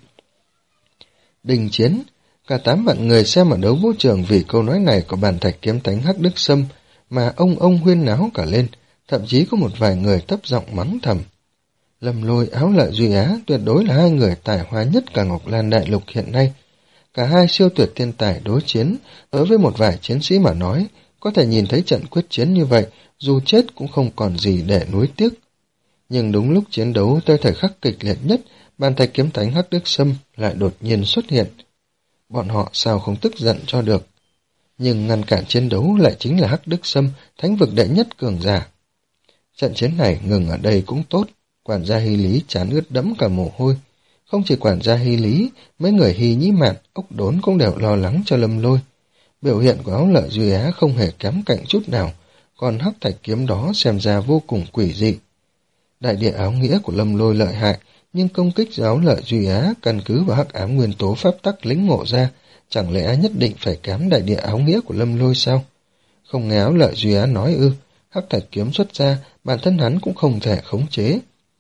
Đình chiến, cả tám vạn người xem ở đấu vũ trường vì câu nói này của Bàn Thạch Kiếm Thánh Hắc Đức Sâm mà ông ông huyên náo cả lên, thậm chí có một vài người thấp giọng mắng thầm. Lâm Lôi, Áo Lợi Duy Á tuyệt đối là hai người tài hoa nhất cả Ngọc Lan Đại Lục hiện nay. Cả hai siêu tuyệt thiên tài đối chiến, đối với một vài chiến sĩ mà nói, có thể nhìn thấy trận quyết chiến như vậy, dù chết cũng không còn gì để nuối tiếc. Nhưng đúng lúc chiến đấu tới thời khắc kịch liệt nhất, bàn thạch kiếm thánh Hắc Đức Sâm lại đột nhiên xuất hiện. Bọn họ sao không tức giận cho được. Nhưng ngăn cản chiến đấu lại chính là Hắc Đức Sâm, thánh vực đệ nhất cường giả. Trận chiến này ngừng ở đây cũng tốt, quản gia Hy Lý chán ướt đẫm cả mồ hôi. Không chỉ quản gia Hy Lý, mấy người Hy Nhĩ Mạn, Ốc Đốn cũng đều lo lắng cho Lâm Lôi. Biểu hiện của Áo Lợi Duy Á không hề kém cạnh chút nào, còn hắc thạch kiếm đó xem ra vô cùng quỷ dị. Đại địa áo nghĩa của Lâm Lôi lợi hại, nhưng công kích do Áo Lợi Duy Á căn cứ vào hắc ám nguyên tố pháp tắc lĩnh ngộ ra, chẳng lẽ nhất định phải kém đại địa áo nghĩa của Lâm Lôi sao? Không nghe Áo Lợi Duy Á nói ư, hắc thạch kiếm xuất ra, bản thân hắn cũng không thể khống chế.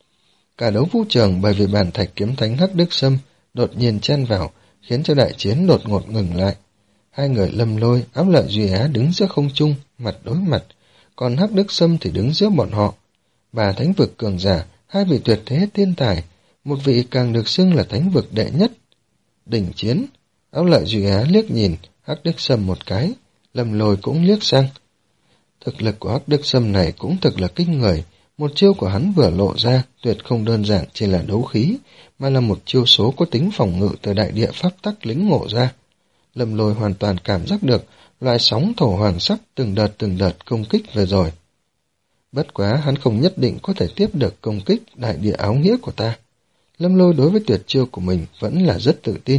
Cả đấu vũ trường bởi vì bàn thạch kiếm thánh Hắc Đức Sâm đột nhiên chen vào, khiến cho đại chiến đột ngột ngừng lại. Hai người Lâm Lôi, Áo Lợi Duy Á đứng giữa không trung, mặt đối mặt, còn Hắc Đức Sâm thì đứng giữa bọn họ. Bà thánh vực cường giả, hai vị tuyệt thế thiên tài, một vị càng được xưng là thánh vực đệ nhất. Đỉnh chiến, Áo Lợi Duy Á liếc nhìn Hắc Đức Sâm một cái, Lâm Lôi cũng liếc sang. Thực lực của Hắc Đức Sâm này cũng thực là kinh người, một chiêu của hắn vừa lộ ra tuyệt không đơn giản chỉ là đấu khí, mà là một chiêu số có tính phòng ngự từ đại địa pháp tắc lĩnh ngộ ra. Lâm Lôi hoàn toàn cảm giác được loại sóng thổ hoàng sắc từng đợt từng đợt công kích về rồi. Bất quá hắn không nhất định có thể tiếp được công kích đại địa áo nghĩa của ta. Lâm Lôi đối với tuyệt chiêu của mình vẫn là rất tự tin.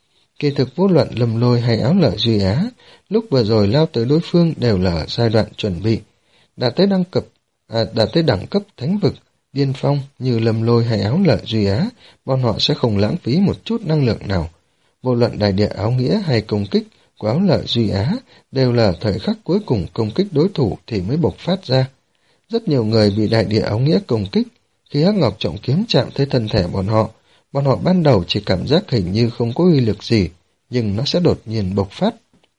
Kỳ thực vô luận Lâm Lôi hay Áo Lợi Duy Á, lúc vừa rồi lao tới đối phương đều là ở giai đoạn chuẩn bị, đã tới đăng cấp, à, đã tới đẳng cấp thánh vực, điên phong như Lâm Lôi hay Áo Lợi Duy Á, bọn họ sẽ không lãng phí một chút năng lượng nào. Vô luận đại địa áo nghĩa hay công kích của Áo Lợi Duy Á đều là thời khắc cuối cùng công kích đối thủ thì mới bộc phát ra. Rất nhiều người bị đại địa áo nghĩa công kích, khi Hắc Ngọc Trọng Kiếm chạm tới thân thể bọn họ, bọn họ ban đầu chỉ cảm giác hình như không có uy lực gì, nhưng nó sẽ đột nhiên bộc phát.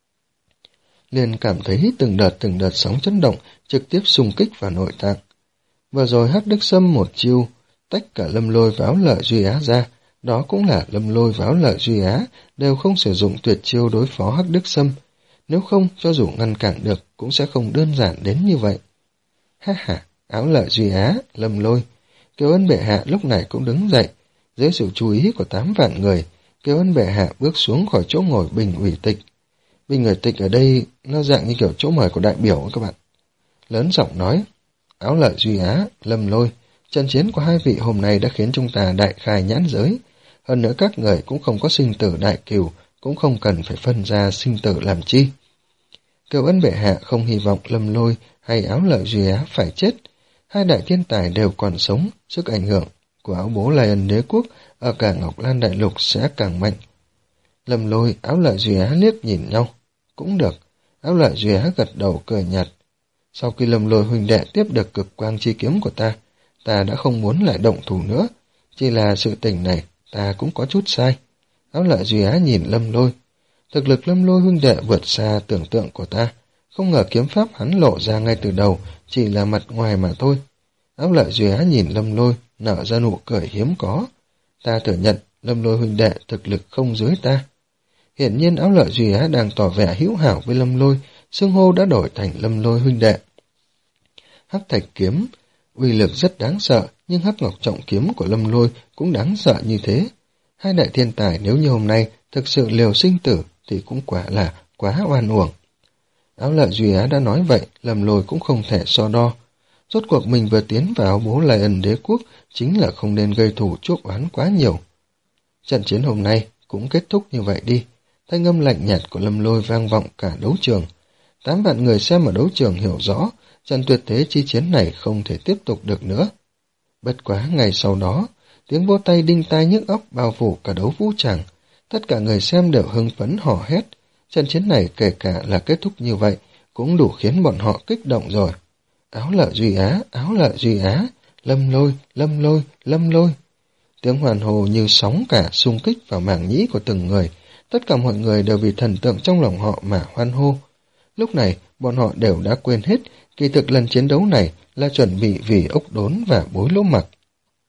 Liền cảm thấy từng đợt từng đợt sóng chấn động trực tiếp xung kích vào nội tạng. Vừa rồi Hắc Đức Sâm một chiêu tách cả Lâm Lôi và Áo Lợi Duy Á ra, đó cũng là Lâm Lôi và Áo Lợi Duy Á đều không sử dụng tuyệt chiêu đối phó Hắc Đức Sâm, nếu không cho dù ngăn cản được cũng sẽ không đơn giản đến như vậy. Ha ha, Áo Lợi Duy Á, Lâm Lôi, Kiều Ân bệ hạ lúc này cũng đứng dậy, dưới sự chú ý của tám vạn người, Kiều Ân bệ hạ bước xuống khỏi chỗ ngồi bình ủy tịch. Bình ủy tịch ở đây nó dạng như kiểu chỗ mời của đại biểu các bạn. Lớn giọng nói, Áo Lợi Duy Á, Lâm Lôi, trận chiến của hai vị hôm nay đã khiến chúng ta đại khai nhãn giới. Hơn nữa các người cũng không có sinh tử đại cừu, cũng không cần phải phân ra sinh tử làm chi. Kiều Ân bệ hạ không hy vọng Lâm Lôi hay Áo Lợi Duy Á phải chết. Hai đại thiên tài đều còn sống, sức ảnh hưởng của Áo Bố Lai Ân Đế Quốc ở cả Ngọc Lan Đại Lục sẽ càng mạnh. Lâm Lôi, Áo Lợi Duy Á liếc nhìn nhau. Cũng được, Áo Lợi Duy Á gật đầu cười nhạt. Sau khi Lâm Lôi huynh đệ tiếp được cực quang chi kiếm của ta, ta đã không muốn lại động thủ nữa. Chỉ là sự tình này, ta cũng có chút sai. Áo Lợi Duy Á nhìn Lâm Lôi. Thực lực Lâm Lôi huynh đệ vượt xa tưởng tượng của ta. Không ngờ kiếm pháp hắn lộ ra ngay từ đầu, chỉ là mặt ngoài mà thôi. Áo Lợi Duy Á nhìn Lâm Lôi, nở ra nụ cười hiếm có. Ta thừa nhận, Lâm Lôi huynh đệ thực lực không dưới ta. Hiển nhiên Áo Lợi Duy Á đang tỏ vẻ hữu hảo với Lâm Lôi, xưng hô đã đổi thành Lâm Lôi huynh đệ. Hắc thạch kiếm, uy lực rất đáng sợ, nhưng Hắc Ngọc Trọng Kiếm của Lâm Lôi cũng đáng sợ như thế. Hai đại thiên tài nếu như hôm nay thực sự liều sinh tử thì cũng quả là quá oan uổng. Áo Lợi Duy Á đã nói vậy, Lâm Lôi cũng không thể so đo. Rốt cuộc mình vừa tiến vào Bố Lai Ân Đế Quốc chính là không nên gây thù chuốc oán quá nhiều. Trận chiến hôm nay cũng kết thúc như vậy đi. Thanh âm lạnh nhạt của Lâm Lôi vang vọng cả đấu trường. Tám vạn người xem ở đấu trường hiểu rõ, trận tuyệt thế chi chiến này không thể tiếp tục được nữa. Bất quá ngày sau đó, tiếng vỗ tay đinh tai nhức óc bao phủ cả đấu vũ tràng. Tất cả người xem đều hưng phấn hò hét. Trận chiến này kể cả là kết thúc như vậy, cũng đủ khiến bọn họ kích động rồi. Áo Lợi Duy Á, Áo Lợi Duy Á, Lâm Lôi, Lâm Lôi, Lâm Lôi. Tiếng hoàn hồ như sóng cả xung kích vào màng nhĩ của từng người. Tất cả mọi người đều vì thần tượng trong lòng họ mà hoan hô. Lúc này, bọn họ đều đã quên hết, kỳ thực lần chiến đấu này là chuẩn bị vì Ốc Đốn và Bối Lỗ Mặc.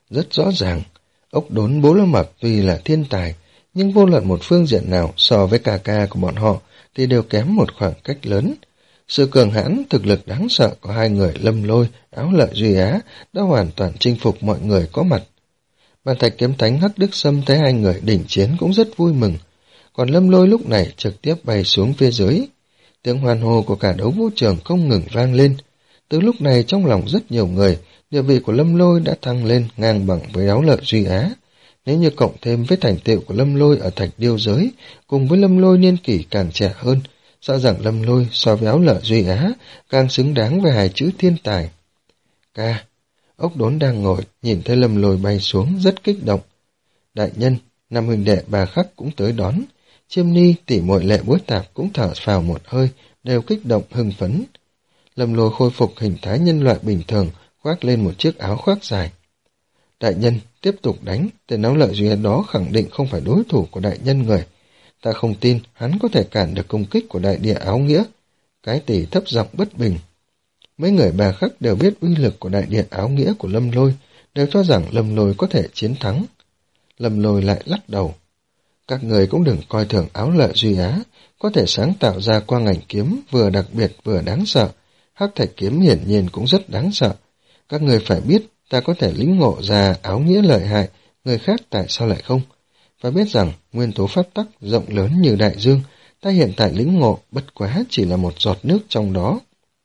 Rất rõ ràng, ốc đốn Bố Lâm Mập tuy là thiên tài, nhưng vô luận một phương diện nào so với ca ca của bọn họ thì đều kém một khoảng cách lớn. Sự cường hãn, thực lực đáng sợ của hai người Lâm Lôi, Áo Lợi Duy Á đã hoàn toàn chinh phục mọi người có mặt. Bàn Thạch Kiếm Thánh Hắc Đức Sâm thấy hai người đỉnh chiến cũng rất vui mừng, còn Lâm Lôi lúc này trực tiếp bay xuống phía dưới. Tiếng hoan hô của cả đấu vũ trường không ngừng vang lên. Từ lúc này trong lòng rất nhiều người, địa vị của Lâm Lôi đã thăng lên ngang bằng với Áo Lợi Duy Á. Nếu như cộng thêm với thành tựu của Lâm Lôi ở Thạch Điêu Giới, cùng với Lâm Lôi niên kỷ càng trẻ hơn, sợ rằng Lâm Lôi so với Áo Lợi Duy Á càng xứng đáng với hai chữ thiên tài. Ca, ốc đốn đang ngồi, nhìn thấy Lâm Lôi bay xuống rất kích động. Đại nhân, năm huynh đệ bà Khắc cũng tới đón. Chiêm Ni, tỷ muội Lệ Bối Tạp cũng thở phào một hơi, đều kích động hưng phấn. Lâm Lôi khôi phục hình thái nhân loại bình thường, khoác lên một chiếc áo khoác dài. Đại nhân, tiếp tục đánh, tên Áo Lợi Duy Á đó khẳng định không phải đối thủ của đại nhân người. Ta không tin hắn có thể cản được công kích của đại địa áo nghĩa. Cái tỷ thấp giọng bất bình. Mấy người bà Khắc đều biết uy lực của đại địa áo nghĩa của Lâm Lôi, đều cho rằng Lâm Lôi có thể chiến thắng. Lâm Lôi lại lắc đầu. Các người cũng đừng coi thường Áo Lợi Duy Á, có thể sáng tạo ra quang ảnh kiếm vừa đặc biệt vừa đáng sợ. Hắc Thạch kiếm hiển nhiên cũng rất đáng sợ. Các người phải biết, ta có thể lĩnh ngộ ra áo nghĩa lợi hại, người khác tại sao lại không? Phải biết rằng, nguyên tố pháp tắc rộng lớn như đại dương, ta hiện tại lĩnh ngộ bất quá chỉ là một giọt nước trong đó.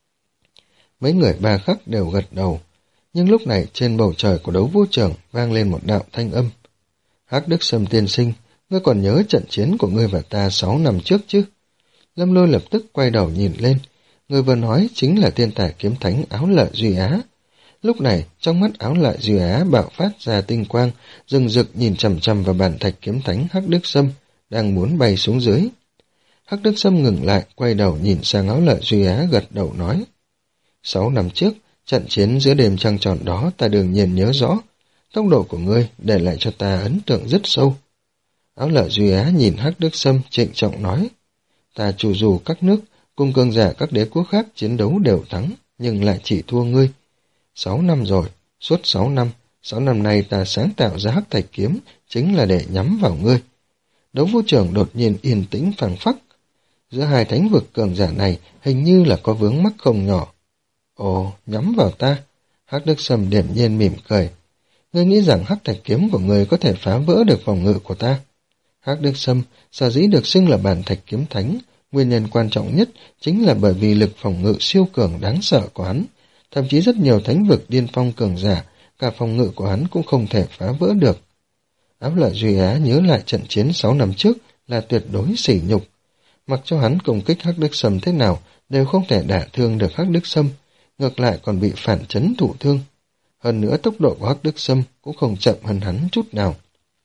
Mấy người ba Khắc đều gật đầu, nhưng lúc này trên bầu trời của đấu vũ trường vang lên một đạo thanh âm. Hắc Đức Sâm tiên sinh, ngươi còn nhớ trận chiến của ngươi và ta sáu năm trước chứ? Lâm Lôi lập tức quay đầu nhìn lên, người vừa nói chính là thiên tài kiếm thánh Áo Lợi Duy Á. Lúc này, trong mắt Áo Lợi Duy Á bạo phát ra tinh quang, rừng rực nhìn chằm chằm vào Bàn Thạch Kiếm Thánh Hắc Đức Sâm, đang muốn bay xuống dưới. Hắc Đức Sâm ngừng lại, quay đầu nhìn sang Áo Lợi Duy Á gật đầu nói. Sáu năm trước, trận chiến giữa đêm trăng tròn đó ta đương nhiên nhớ rõ. Tốc độ của ngươi để lại cho ta ấn tượng rất sâu. Áo Lợi Duy Á nhìn Hắc Đức Sâm trịnh trọng nói. Ta chủ dù các nước, cùng cường giả các đế quốc khác chiến đấu đều thắng, nhưng lại chỉ thua ngươi. Sáu năm rồi, suốt sáu năm, sáu năm nay ta sáng tạo ra Hắc Thạch kiếm chính là để nhắm vào ngươi. Đấu vũ trường đột nhiên yên tĩnh phăng phắc. Giữa hai thánh vực cường giả này hình như là có vướng mắc không nhỏ. Ồ, nhắm vào ta. Hắc Đức Sâm điềm nhiên mỉm cười. Ngươi nghĩ rằng Hắc Thạch kiếm của ngươi có thể phá vỡ được phòng ngự của ta? Hắc Đức Sâm sở dĩ được xưng là Bàn Thạch kiếm thánh, nguyên nhân quan trọng nhất chính là bởi vì lực phòng ngự siêu cường đáng sợ của hắn. Thậm chí rất nhiều thánh vực điên phong cường giả, cả phòng ngự của hắn cũng không thể phá vỡ được. Áo Lợi Duy Á nhớ lại trận chiến sáu năm trước là tuyệt đối sỉ nhục. Mặc cho hắn công kích Hắc Đức Sâm thế nào, đều không thể đả thương được Hắc Đức Sâm, ngược lại còn bị phản chấn thụ thương. Hơn nữa tốc độ của Hắc Đức Sâm cũng không chậm hơn hắn chút nào.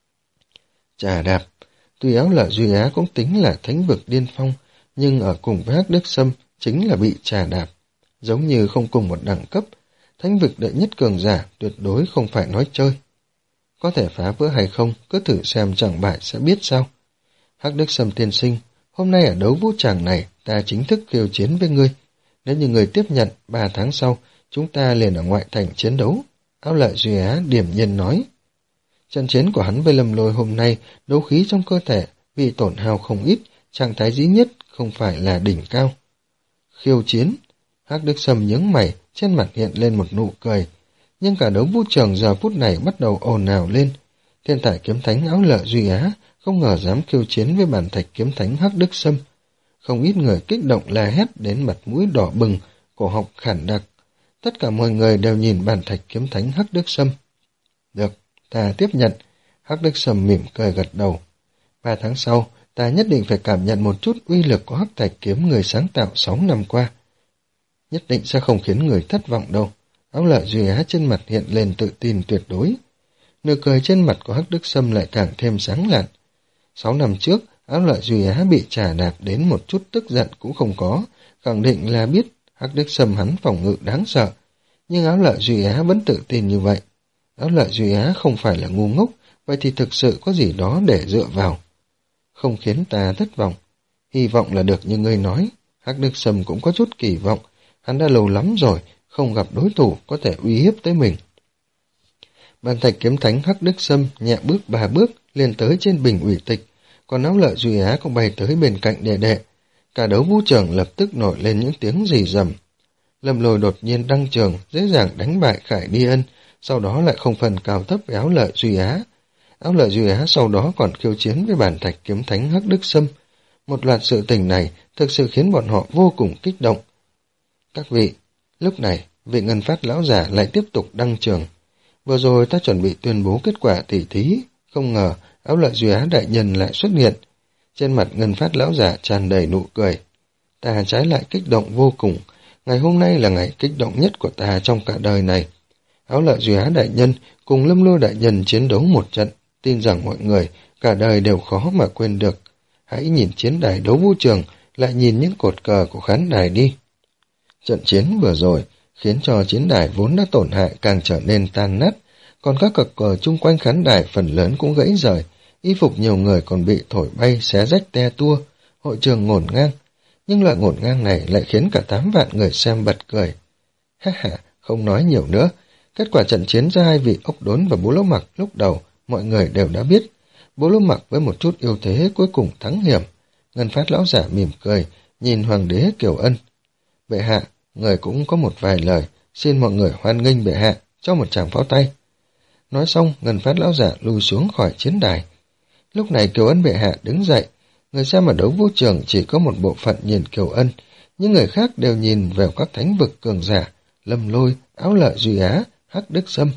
Chà đạp, tuy Áo Lợi Duy Á cũng tính là thánh vực điên phong, nhưng ở cùng với Hắc Đức Sâm chính là bị chà đạp. Giống như không cùng một đẳng cấp, thánh vực đệ nhất cường giả tuyệt đối không phải nói chơi. Có thể phá vỡ hay không, cứ thử xem chẳng bại sẽ biết sao. Hắc Đức Sâm tiên sinh, hôm nay ở đấu vũ tràng này ta chính thức khiêu chiến với ngươi. Nếu như người tiếp nhận, ba tháng sau, chúng ta liền ở ngoại thành chiến đấu. Áo Lợi Duy Á điềm nhiên nói. Trận chiến của hắn với Lâm Lôi hôm nay, đấu khí trong cơ thể bị tổn hao không ít, trạng thái dĩ nhất không phải là đỉnh cao. Khiêu chiến. Hắc Đức Sâm nhướng mày, trên mặt hiện lên một nụ cười. Nhưng cả đấu vũ trường giờ phút này bắt đầu ồn ào lên. Thiên tài kiếm thánh Áo Lợi Duy Á không ngờ dám khiêu chiến với Bàn Thạch kiếm thánh Hắc Đức Sâm. Không ít người kích động la hét đến mặt mũi đỏ bừng, cổ họng khản đặc. Tất cả mọi người đều nhìn Bàn Thạch kiếm thánh Hắc Đức Sâm. Được, ta tiếp nhận. Hắc Đức Sâm mỉm cười gật đầu. Ba tháng sau, ta nhất định phải cảm nhận một chút uy lực của Hắc Thạch kiếm người sáng tạo sáu năm qua. Nhất định sẽ không khiến người thất vọng đâu. Áo Lợi Duy Á trên mặt hiện lên tự tin tuyệt đối. Nụ cười trên mặt của Hắc Đức Sâm lại càng thêm sáng lạn. Sáu năm trước, Áo Lợi Duy Á bị trà đạp đến một chút tức giận cũng không có, khẳng định là biết Hắc Đức Sâm hắn phòng ngự đáng sợ. Nhưng Áo Lợi Duy Á vẫn tự tin như vậy. Áo Lợi Duy Á không phải là ngu ngốc, vậy thì thực sự có gì đó để dựa vào. Không khiến ta thất vọng. Hy vọng là được như ngươi nói. Hắc Đức Sâm cũng có chút kỳ vọng. Hắn đã lâu lắm rồi, không gặp đối thủ có thể uy hiếp tới mình. Bàn thạch kiếm thánh Hắc Đức Sâm nhẹ bước ba bước liền tới trên bình ủy tịch, còn Áo Lợi Duy Á cũng bay tới bên cạnh đệ đệ. Cả đấu vũ trường lập tức nổi lên những tiếng rì rầm. Lâm Lôi đột nhiên đăng trường, dễ dàng đánh bại Khải Ni Ân, sau đó lại không phần cao thấp với Áo Lợi Duy Á. Áo Lợi Duy Á sau đó còn khiêu chiến với bản thạch kiếm thánh Hắc Đức Sâm. Một loạt sự tình này thực sự khiến bọn họ vô cùng kích động. Các vị, lúc này, vị Ngân Phát lão giả lại tiếp tục đăng trường. Vừa rồi ta chuẩn bị tuyên bố kết quả tỉ thí, không ngờ Áo Lợi Duy Á đại nhân lại xuất hiện. Trên mặt Ngân Phát lão giả tràn đầy nụ cười. Ta trái lại kích động vô cùng, ngày hôm nay là ngày kích động nhất của ta trong cả đời này. Áo Lợi Duy Á đại nhân cùng Lâm Lôi đại nhân chiến đấu một trận, tin rằng mọi người cả đời đều khó mà quên được. Hãy nhìn chiến đài đấu vũ trường, lại nhìn những cột cờ của khán đài đi. Trận chiến vừa rồi khiến cho chiến đài vốn đã tổn hại càng trở nên tan nát, còn các cột cờ chung quanh khán đài phần lớn cũng gãy rời, y phục nhiều người còn bị thổi bay xé rách te tua, hội trường ngổn ngang. Nhưng loại ngổn ngang này lại khiến cả tám vạn người xem bật cười. Ha ha, không nói nhiều nữa. Kết quả trận chiến giữa hai vị Ốc Đốn và Bố Lỗ Mặc lúc đầu mọi người đều đã biết. Bố Lỗ Mặc với một chút ưu thế cuối cùng thắng hiểm. Ngân Phát lão giả mỉm cười, nhìn Hoàng đế Kiều Ân. Bệ hạ, người cũng có một vài lời, xin mọi người hoan nghênh bệ hạ, cho một tràng pháo tay. Nói xong, Ngân Phát lão giả lui xuống khỏi chiến đài. Lúc này Kiều Ân bệ hạ đứng dậy, người xem ở đấu vũ trường chỉ có một bộ phận nhìn Kiều Ân, những người khác đều nhìn vào các thánh vực cường giả, Lâm Lôi, Áo Lợi Duy Á, Hắc Đức Sâm.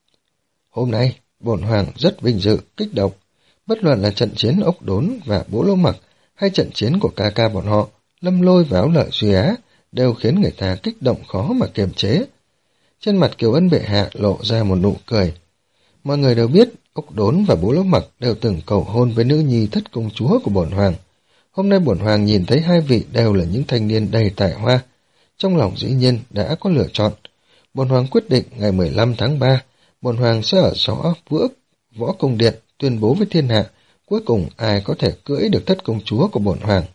Hôm nay, bổn hoàng rất vinh dự, kích động, bất luận là trận chiến Ốc Đốn và Bố Lỗ Mặc hay trận chiến của ca ca bọn họ, Lâm Lôi và Áo Lợi Duy Á đều khiến người ta kích động khó mà kiềm chế. Trên mặt Kiều Ân bệ hạ lộ ra một nụ cười. Mọi người đều biết Ốc Đốn và Bố Lỗ Mặc đều từng cầu hôn với nữ nhi thất công chúa của bổn hoàng. Hôm nay bổn hoàng nhìn thấy hai vị đều là những thanh niên đầy tài hoa, trong lòng dĩ nhiên đã có lựa chọn. Bổn hoàng quyết định ngày mười lăm tháng ba, bổn hoàng sẽ ở rõ vữa võ cung điện tuyên bố với thiên hạ, cuối cùng ai có thể cưỡi được thất công chúa của bổn hoàng.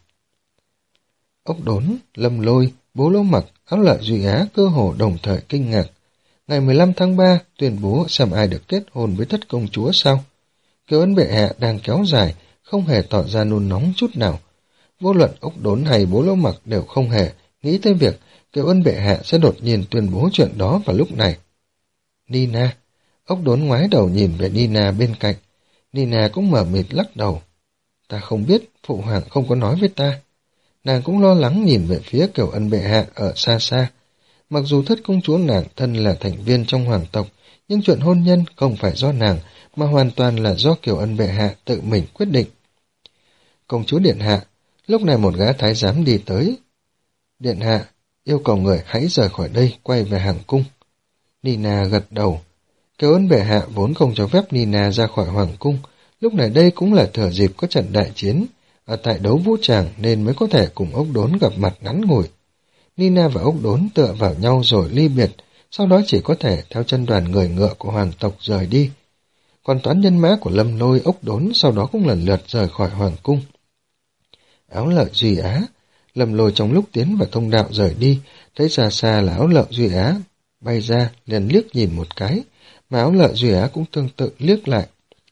Ốc Đốn, Lâm Lôi, Bố Lỗ Mặc, Áo Lợi Duy Á cơ hồ đồng thời kinh ngạc. Ngày mười lăm tháng ba tuyên bố xem ai được kết hôn với thất công chúa sao? Kiều Ân bệ hạ đang kéo dài, không hề tỏ ra nôn nóng chút nào. Vô luận Ốc Đốn hay Bố Lỗ Mặc đều không hề nghĩ tới việc Kiều Ân bệ hạ sẽ đột nhiên tuyên bố chuyện đó vào lúc này. Nina, Ốc Đốn ngoái đầu nhìn về Nina bên cạnh. Nina cũng mở mịt lắc đầu. Ta không biết, phụ hoàng không có nói với ta. Nàng cũng lo lắng nhìn về phía Kiều Ân bệ hạ ở xa xa. Mặc dù thất công chúa nàng thân là thành viên trong hoàng tộc, nhưng chuyện hôn nhân không phải do nàng, mà hoàn toàn là do Kiều Ân bệ hạ tự mình quyết định. Công chúa điện hạ, lúc này một gã thái giám đi tới. Điện hạ, yêu cầu người hãy rời khỏi đây, quay về hoàng cung. Nina gật đầu. Kiều Ân bệ hạ vốn không cho phép Nina ra khỏi hoàng cung, lúc này đây cũng là thừa dịp có trận đại chiến, ở tại đấu vũ tràng nên mới có thể cùng Ốc Đốn gặp mặt ngắn ngủi. Nina và Ốc Đốn tựa vào nhau rồi ly biệt, sau đó chỉ có thể theo chân đoàn người ngựa của hoàng tộc rời đi. Còn toán nhân mã của Lâm Lôi, Ốc Đốn sau đó cũng lần lượt rời khỏi hoàng cung. Áo Lợi Duy Á, Lâm Lôi trong lúc tiến vào thông đạo rời đi, thấy xa xa là Áo Lợi Duy Á, bay ra liền liếc nhìn một cái, mà Áo Lợi Duy Á cũng tương tự liếc lại.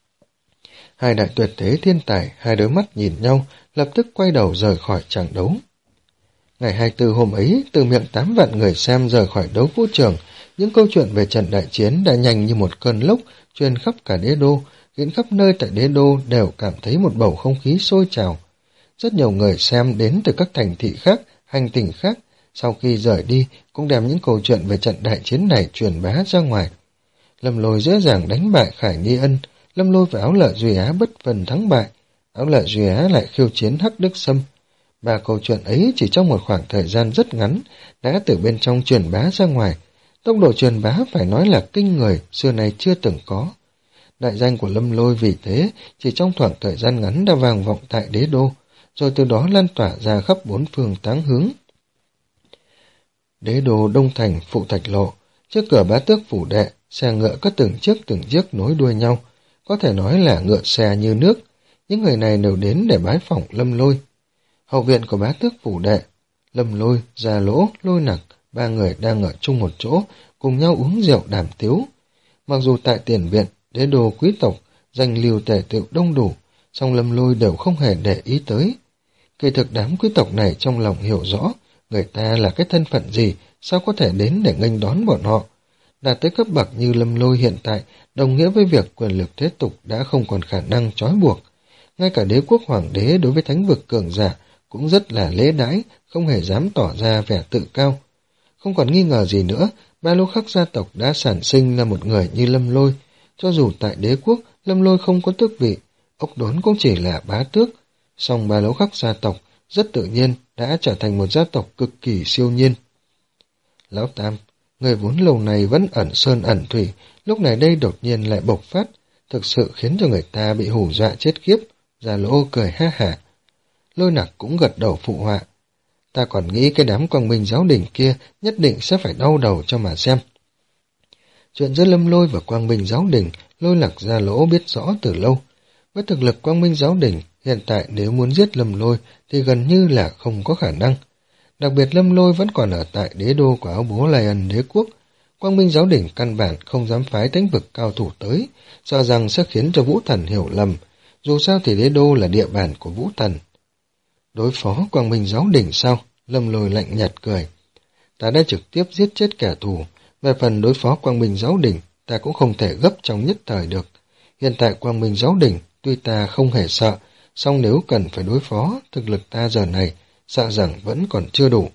Hai đại tuyệt thế thiên tài, hai đôi mắt nhìn nhau, lập tức quay đầu rời khỏi tràng đấu. Ngày hai mươi tư hôm ấy, từ miệng tám vạn người xem rời khỏi đấu vũ trường, những câu chuyện về trận đại chiến đã nhanh như một cơn lốc truyền khắp cả đế đô, khiến khắp nơi tại đế đô đều cảm thấy một bầu không khí sôi trào. Rất nhiều người xem đến từ các thành thị khác, hành tinh khác, sau khi rời đi cũng đem những câu chuyện về trận đại chiến này truyền bá ra ngoài. Lâm Lôi dễ dàng đánh bại Khải Ni Ân, Lâm Lôi và Áo Lợi Duy Á bất phần thắng bại, Áo Lợi Duy Á lại khiêu chiến Hắc Đức Sâm. Ba câu chuyện ấy chỉ trong một khoảng thời gian rất ngắn đã từ bên trong truyền bá ra ngoài. Tốc độ truyền bá phải nói là kinh người, xưa nay chưa từng có. Đại danh của Lâm Lôi vì thế chỉ trong khoảng thời gian ngắn đã vang vọng tại đế đô, rồi từ đó lan tỏa ra khắp bốn phương tám hướng. Đế đô Đông Thành, Phụ Thạch Lộ, trước cửa bá tước phủ đệ, xe ngựa có từng chiếc từng chiếc nối đuôi nhau, có thể nói là ngựa xe như nước. Những người này đều đến để bái phỏng Lâm Lôi. Hậu viện của bá tước phủ đệ, Lâm Lôi, Gia Lỗ, Lôi Nặc, ba người đang ở chung một chỗ, cùng nhau uống rượu đàm tiếu. Mặc dù tại tiền viện, đế đô quý tộc, danh lưu tề tựu đông đủ, song Lâm Lôi đều không hề để ý tới. Kỳ thực đám quý tộc này trong lòng hiểu rõ, người ta là cái thân phận gì, sao có thể đến để nghênh đón bọn họ. Đạt tới cấp bậc như Lâm Lôi hiện tại, đồng nghĩa với việc quyền lực thế tục đã không còn khả năng trói buộc. Ngay cả đế quốc hoàng đế đối với thánh vực cường giả cũng rất là lễ đãi, không hề dám tỏ ra vẻ tự cao. Không còn nghi ngờ gì nữa, Ba Lô Khắc gia tộc đã sản sinh là một người như Lâm Lôi. Cho dù tại đế quốc, Lâm Lôi không có tước vị, Ốc Đốn cũng chỉ là bá tước. Song Ba Lô Khắc gia tộc rất tự nhiên đã trở thành một gia tộc cực kỳ siêu nhiên. Lão Tam, người vốn lâu này vẫn ẩn sơn ẩn thủy, lúc này đây đột nhiên lại bộc phát, thực sự khiến cho người ta bị hù dọa chết khiếp. Già Lỗ cười ha hả. Lôi Nặc cũng gật đầu phụ họa. Ta còn nghĩ cái đám quang minh giáo đình kia nhất định sẽ phải đau đầu cho mà xem. Chuyện giữa Lâm Lôi và quang minh giáo đình, Lôi Nặc Già Lỗ biết rõ từ lâu. Với thực lực quang minh giáo đình, hiện tại nếu muốn giết Lâm Lôi thì gần như là không có khả năng. Đặc biệt Lâm Lôi vẫn còn ở tại đế đô của áo bố Lai Ân đế quốc. Quang minh giáo đình căn bản không dám phái thánh vực cao thủ tới, sợ rằng sẽ khiến cho Vũ Thần hiểu lầm. Dù sao thì đế đô là địa bàn của Vũ Thần. Đối phó quang minh giáo đình sao? Lâm Lôi lạnh nhạt cười. Ta đã trực tiếp giết chết kẻ thù. Về phần đối phó quang minh giáo đình, ta cũng không thể gấp trong nhất thời được. Hiện tại quang minh giáo đình, tuy ta không hề sợ, song nếu cần phải đối phó, thực lực ta giờ này, sợ rằng vẫn còn chưa đủ.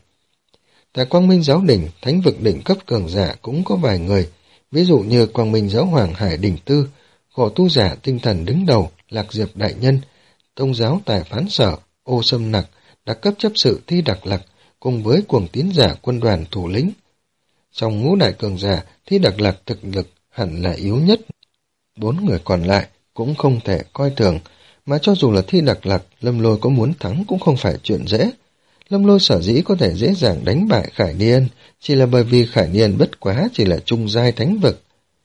Tại quang minh giáo đình, thánh vực đỉnh cấp cường giả cũng có vài người, ví dụ như quang minh giáo hoàng Hải Đình Tư, khổ tu giả tinh thần đứng đầu, Lạc Diệp Đại Nhân, Tông giáo tài phán sở, Ô Sâm Nặc, đặc cấp chấp sự Thi Đặc Lạc, cùng với cuồng tiến giả quân đoàn thủ lĩnh. Trong ngũ đại cường giả, Thi Đặc Lạc thực lực hẳn là yếu nhất. Bốn người còn lại cũng không thể coi thường, mà cho dù là Thi Đặc Lạc, Lâm Lôi có muốn thắng cũng không phải chuyện dễ. Lâm Lôi sở dĩ có thể dễ dàng đánh bại Khải Niên, chỉ là bởi vì Khải Niên bất quá chỉ là trung giai thánh vực.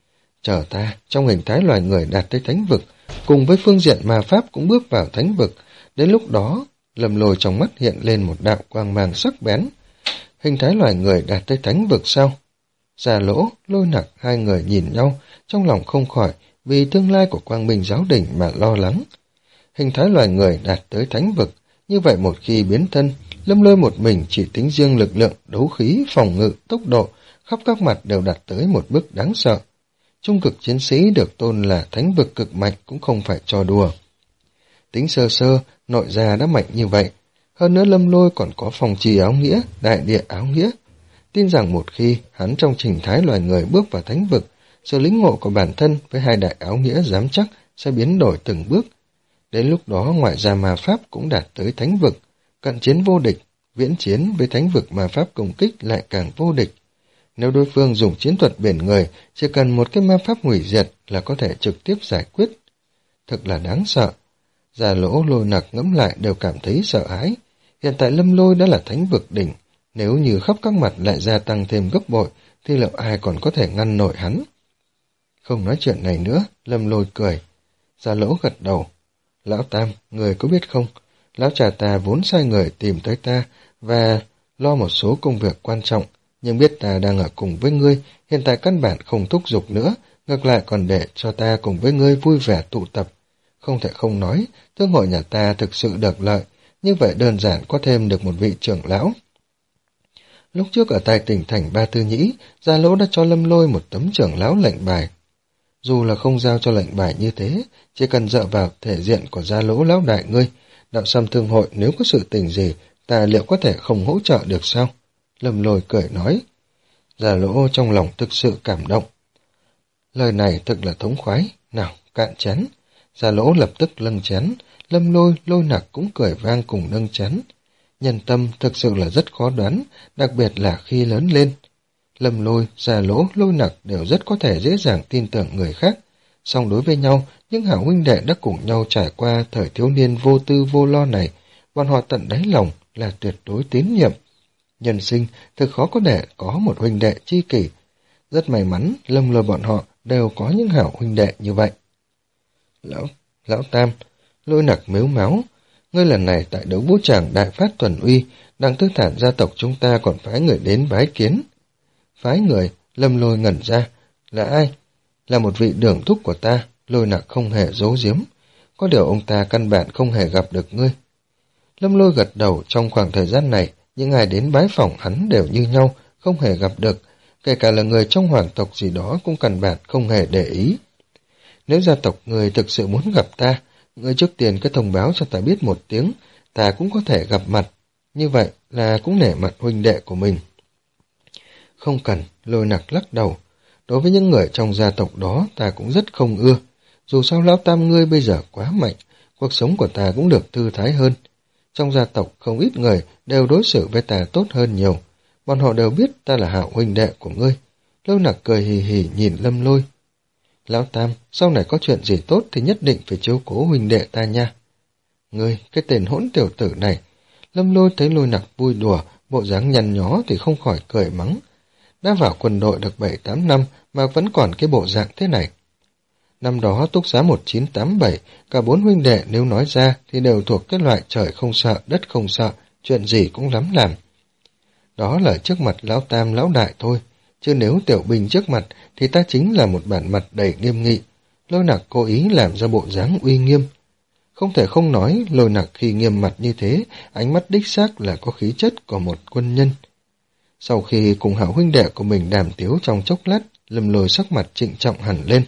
Chờ ta, trong hình thái loài người đạt tới thánh vực, cùng với phương diện ma pháp cũng bước vào thánh vực, đến lúc đó, Lâm Lôi trong mắt hiện lên một đạo quang mang sắc bén. Hình thái loài người đạt tới thánh vực sao? Già Lỗ, Lôi Nặc hai người nhìn nhau, trong lòng không khỏi vì tương lai của quang minh giáo đình mà lo lắng. Hình thái loài người đạt tới thánh vực, như vậy một khi biến thân, Lâm Lôi một mình chỉ tính riêng lực lượng, đấu khí, phòng ngự, tốc độ, khắp các mặt đều đạt tới một mức đáng sợ. Trung cực chiến sĩ được tôn là thánh vực cực mạnh cũng không phải trò đùa. Tính sơ sơ, nội gia đã mạnh như vậy. Hơn nữa Lâm Lôi còn có phòng trì áo nghĩa, đại địa áo nghĩa. Tin rằng một khi hắn trong trình thái loài người bước vào thánh vực, sự lĩnh ngộ của bản thân với hai đại áo nghĩa dám chắc sẽ biến đổi từng bước. Đến lúc đó ngoại gia ma pháp cũng đạt tới thánh vực, cận chiến vô địch, viễn chiến với thánh vực ma pháp công kích lại càng vô địch. Nếu đối phương dùng chiến thuật biển người, chỉ cần một cái ma pháp hủy diệt là có thể trực tiếp giải quyết. Thật là đáng sợ. Già Lỗ, Lôi Nặc ngẫm lại đều cảm thấy sợ hãi. Hiện tại Lâm Lôi đã là thánh vực đỉnh, nếu như khắp các mặt lại gia tăng thêm gấp bội, thì liệu ai còn có thể ngăn nổi hắn? Không nói chuyện này nữa, Lâm Lôi cười. Già Lỗ gật đầu. Lão Tam, người có biết không? Lão trà ta vốn sai người tìm tới ta và lo một số công việc quan trọng, nhưng biết ta đang ở cùng với ngươi, hiện tại căn bản không thúc giục nữa, ngược lại còn để cho ta cùng với ngươi vui vẻ tụ tập. Không thể không nói, thương hội nhà ta thực sự được lợi, như vậy đơn giản có thêm được một vị trưởng lão. Lúc trước ở tại tỉnh thành Ba Tư Nhĩ, Gia Lỗ đã cho Lâm Lôi một tấm trưởng lão lệnh bài. Dù là không giao cho lệnh bài như thế, chỉ cần dựa vào thể diện của Gia Lỗ lão đại ngươi, đạo xăm thương hội nếu có sự tình gì, ta liệu có thể không hỗ trợ được sao? Lâm Lôi cười nói. Gia Lỗ trong lòng thực sự cảm động. Lời này thật là thống khoái, nào, cạn chén. Gia Lỗ lập tức nâng chén, Lâm Lôi, Lôi Nặc cũng cười vang cùng nâng chén. Nhân tâm thực sự là rất khó đoán, đặc biệt là khi lớn lên. Lâm Lôi, Gia Lỗ, Lôi Nặc đều rất có thể dễ dàng tin tưởng người khác. Song đối với nhau, những hảo huynh đệ đã cùng nhau trải qua thời thiếu niên vô tư vô lo này, bọn họ tận đáy lòng là tuyệt đối tín nhiệm. Nhân sinh thực khó có thể có một huynh đệ chi kỷ. Rất may mắn, Lâm Lôi bọn họ đều có những hảo huynh đệ như vậy. Lão, Lão Tam, Lôi Nặc mếu máu. Ngươi lần này tại đấu vũ tràng đại phát tuần uy, đặng tư thản gia tộc chúng ta còn phái người đến bái kiến. Phái người, Lâm Lôi ngẩn ra. Là ai? là một vị đường thúc của ta, Lôi Nặc không hề giấu giếm. Có điều ông ta căn bản không hề gặp được ngươi. Lâm Lôi gật đầu. Trong khoảng thời gian này, những ai đến bái phỏng hắn đều như nhau, không hề gặp được. Kể cả là người trong hoàng tộc gì đó cũng căn bản không hề để ý. Nếu gia tộc người thực sự muốn gặp ta, ngươi trước tiên cứ thông báo cho ta biết một tiếng, ta cũng có thể gặp mặt. Như vậy là cũng nể mặt huynh đệ của mình. Không cần, Lôi Nặc lắc đầu. Đối với những người trong gia tộc đó ta cũng rất không ưa. Dù sao lão tam ngươi bây giờ quá mạnh, cuộc sống của ta cũng được thư thái hơn. Trong gia tộc không ít người đều đối xử với ta tốt hơn nhiều. Bọn họ đều biết ta là hảo huynh đệ của ngươi. Lôi Nặc cười hì hì nhìn Lâm Lôi. Lão tam, sau này có chuyện gì tốt thì nhất định phải chiếu cố huynh đệ ta nha. Ngươi, cái tên hỗn tiểu tử này. Lâm Lôi thấy Lôi Nặc vui đùa, bộ dáng nhăn nhó thì không khỏi cười mắng. Đã vào quân đội được bảy tám năm mà vẫn còn cái bộ dạng thế này. Năm đó túc xá một chín tám bảy, cả bốn huynh đệ nếu nói ra thì đều thuộc cái loại trời không sợ, đất không sợ, chuyện gì cũng dám làm. Đó là trước mặt lão tam lão đại thôi, chứ nếu Tiểu Bình trước mặt thì ta chính là một bản mặt đầy nghiêm nghị. Lôi Nặc cố ý làm ra bộ dáng uy nghiêm. Không thể không nói, Lôi Nặc khi nghiêm mặt như thế, ánh mắt đích xác là có khí chất của một quân nhân. Sau khi cùng hảo huynh đệ của mình đàm tiếu trong chốc lát, Lâm Lôi sắc mặt trịnh trọng hẳn lên.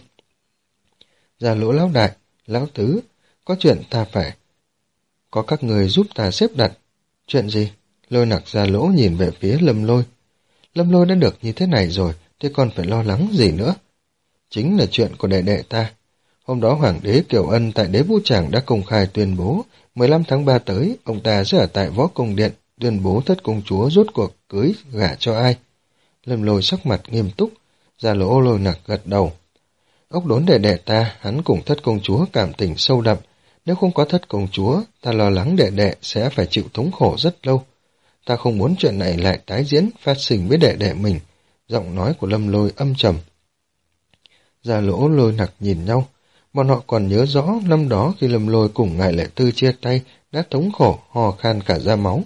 Gia Lỗ lão đại, lão tứ, có chuyện ta phải. Có các người giúp ta xếp đặt. Chuyện gì? Lôi Nặc Gia Lỗ nhìn về phía Lâm Lôi. Lâm Lôi đã được như thế này rồi, thì còn phải lo lắng gì nữa? Chính là chuyện của đệ đệ ta. Hôm đó Hoàng đế Kiều Ân tại Đế Vũ Tràng đã công khai tuyên bố, mười lăm tháng ba tới, ông ta sẽ ở tại Võ Cung Điện, tuyên bố thất công chúa rốt cuộc cưới gả cho ai. Lâm Lôi sắc mặt nghiêm túc, Gia Lỗ Lôi Nặc gật đầu. Ốc đốn đệ đệ ta, hắn cùng thất công chúa cảm tình sâu đậm. Nếu không có thất công chúa, ta lo lắng đệ đệ sẽ phải chịu thống khổ rất lâu. Ta không muốn chuyện này lại tái diễn, phát sinh với đệ đệ mình. Giọng nói của Lâm Lôi âm trầm. Gia Lỗ Lôi Nặc nhìn nhau. Bọn họ còn nhớ rõ năm đó khi Lâm Lôi cùng Ngài Lệ Tư chia tay, đã thống khổ, hò khan cả da máu.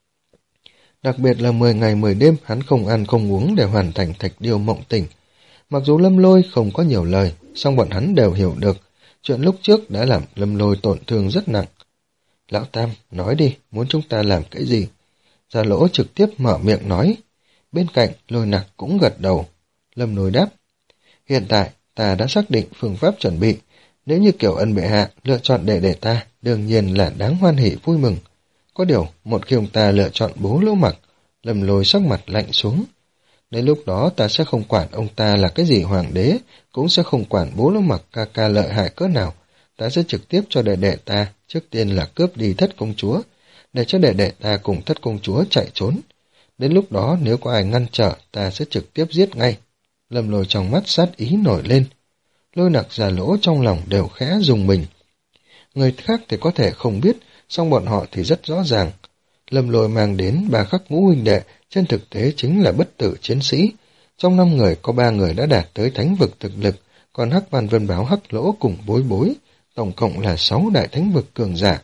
Đặc biệt là mười ngày mười đêm hắn không ăn không uống để hoàn thành thạch điêu mộng tình. Mặc dù Lâm Lôi không có nhiều lời, song bọn hắn đều hiểu được, chuyện lúc trước đã làm Lâm Lôi tổn thương rất nặng. Lão Tam, nói đi, muốn chúng ta làm cái gì? Gia Lỗ trực tiếp mở miệng nói. Bên cạnh, Lôi Nặc cũng gật đầu. Lâm Lôi đáp. Hiện tại, ta đã xác định phương pháp chuẩn bị. Nếu như Kiều Ân bệ hạ lựa chọn đệ đệ ta, đương nhiên là đáng hoan hỉ vui mừng. Có điều, một khi ông ta lựa chọn bố Lỗ Mặc, Lâm Lôi sắc mặt lạnh xuống. Đến lúc đó ta sẽ không quản ông ta là cái gì hoàng đế, cũng sẽ không quản bố Lỗ Mặc ca ca lợi hại cỡ nào. Ta sẽ trực tiếp cho đệ đệ ta, trước tiên là cướp đi thất công chúa, để cho đệ đệ ta cùng thất công chúa chạy trốn. Đến lúc đó nếu có ai ngăn trở, ta sẽ trực tiếp giết ngay. Lâm Lôi trong mắt sát ý nổi lên. Lôi Nặc Gia Lỗ trong lòng đều khẽ rùng mình. Người khác thì có thể không biết, song bọn họ thì rất rõ ràng. Lâm Lôi mang đến ba khắc ngũ huynh đệ, trên thực tế chính là bất tử chiến sĩ. Trong năm người có ba người đã đạt tới thánh vực thực lực, còn Hắc Văn Vân Báo Hắc Lỗ cùng Bối Bối, tổng cộng là sáu đại thánh vực cường giả.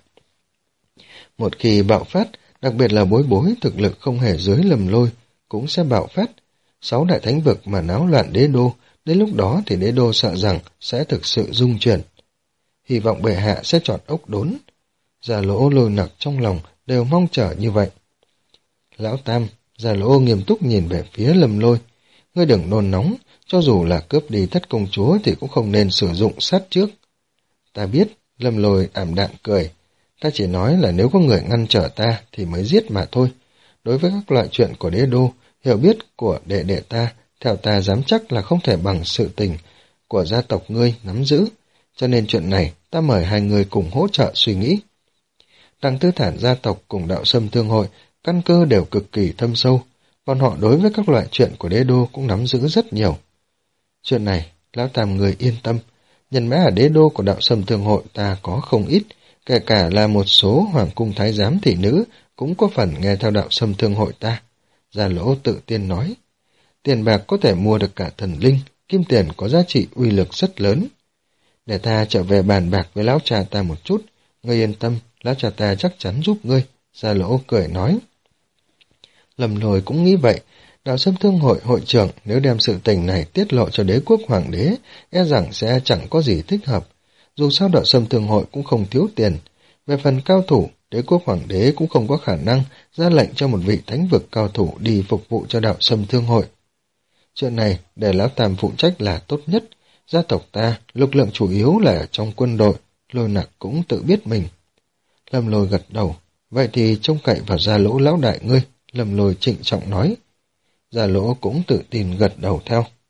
Một khi bạo phát, đặc biệt là Bối Bối thực lực không hề dưới Lâm Lôi, cũng sẽ bạo phát. Sáu đại thánh vực mà náo loạn đế đô, đến lúc đó thì đế đô sợ rằng sẽ thực sự rung chuyển. Hy vọng bệ hạ sẽ chọn ốc đốn. Gia Lỗ Lôi Nặc trong lòng đều mong chờ như vậy. Lão Tam, Gia Lỗ nghiêm túc nhìn về phía Lâm Lôi. Ngươi đừng nôn nóng, cho dù là cướp đi thất công chúa thì cũng không nên sử dụng sát trước. Ta biết, Lâm Lôi ảm đạm cười. Ta chỉ nói là nếu có người ngăn trở ta thì mới giết mà thôi. Đối với các loại chuyện của đế đô, hiểu biết của đệ đệ ta, theo ta dám chắc là không thể bằng sự tình của gia tộc ngươi nắm giữ. Cho nên chuyện này, ta mời hai người cùng hỗ trợ suy nghĩ. Đằng Tư Thản gia tộc cùng Đạo Sâm Thương hội, căn cơ đều cực kỳ thâm sâu. Bọn họ đối với các loại chuyện của đế đô cũng nắm giữ rất nhiều. Chuyện này, Lão Tam người yên tâm. Nhân mã ở đế đô của Đạo Sâm Thương hội ta có không ít, kể cả là một số hoàng cung thái giám thị nữ cũng có phần nghe theo Đạo Sâm Thương hội ta. Gia Lỗ tự tiên nói, tiền bạc có thể mua được cả thần linh, kim tiền có giá trị uy lực rất lớn. Để ta trở về bàn bạc với lão cha ta một chút, ngươi yên tâm, lão cha ta chắc chắn giúp ngươi. Gia Lỗ cười nói. Lâm Lôi cũng nghĩ vậy, Đạo Sâm Thương hội hội trưởng nếu đem sự tình này tiết lộ cho đế quốc hoàng đế, e rằng sẽ chẳng có gì thích hợp. Dù sao Đạo Sâm Thương hội cũng không thiếu tiền. Về phần cao thủ, đế quốc hoàng đế cũng không có khả năng ra lệnh cho một vị thánh vực cao thủ đi phục vụ cho Đạo Sâm Thương hội. Chuyện này để Lão Tam phụ trách là tốt nhất. Gia tộc ta, lực lượng chủ yếu là ở trong quân đội, Lôi Nặc cũng tự biết mình. Lâm Lôi gật đầu, vậy thì trông cậy vào Gia Lỗ lão đại ngươi, Lâm Lôi trịnh trọng nói. Gia Lỗ cũng tự tin gật đầu theo.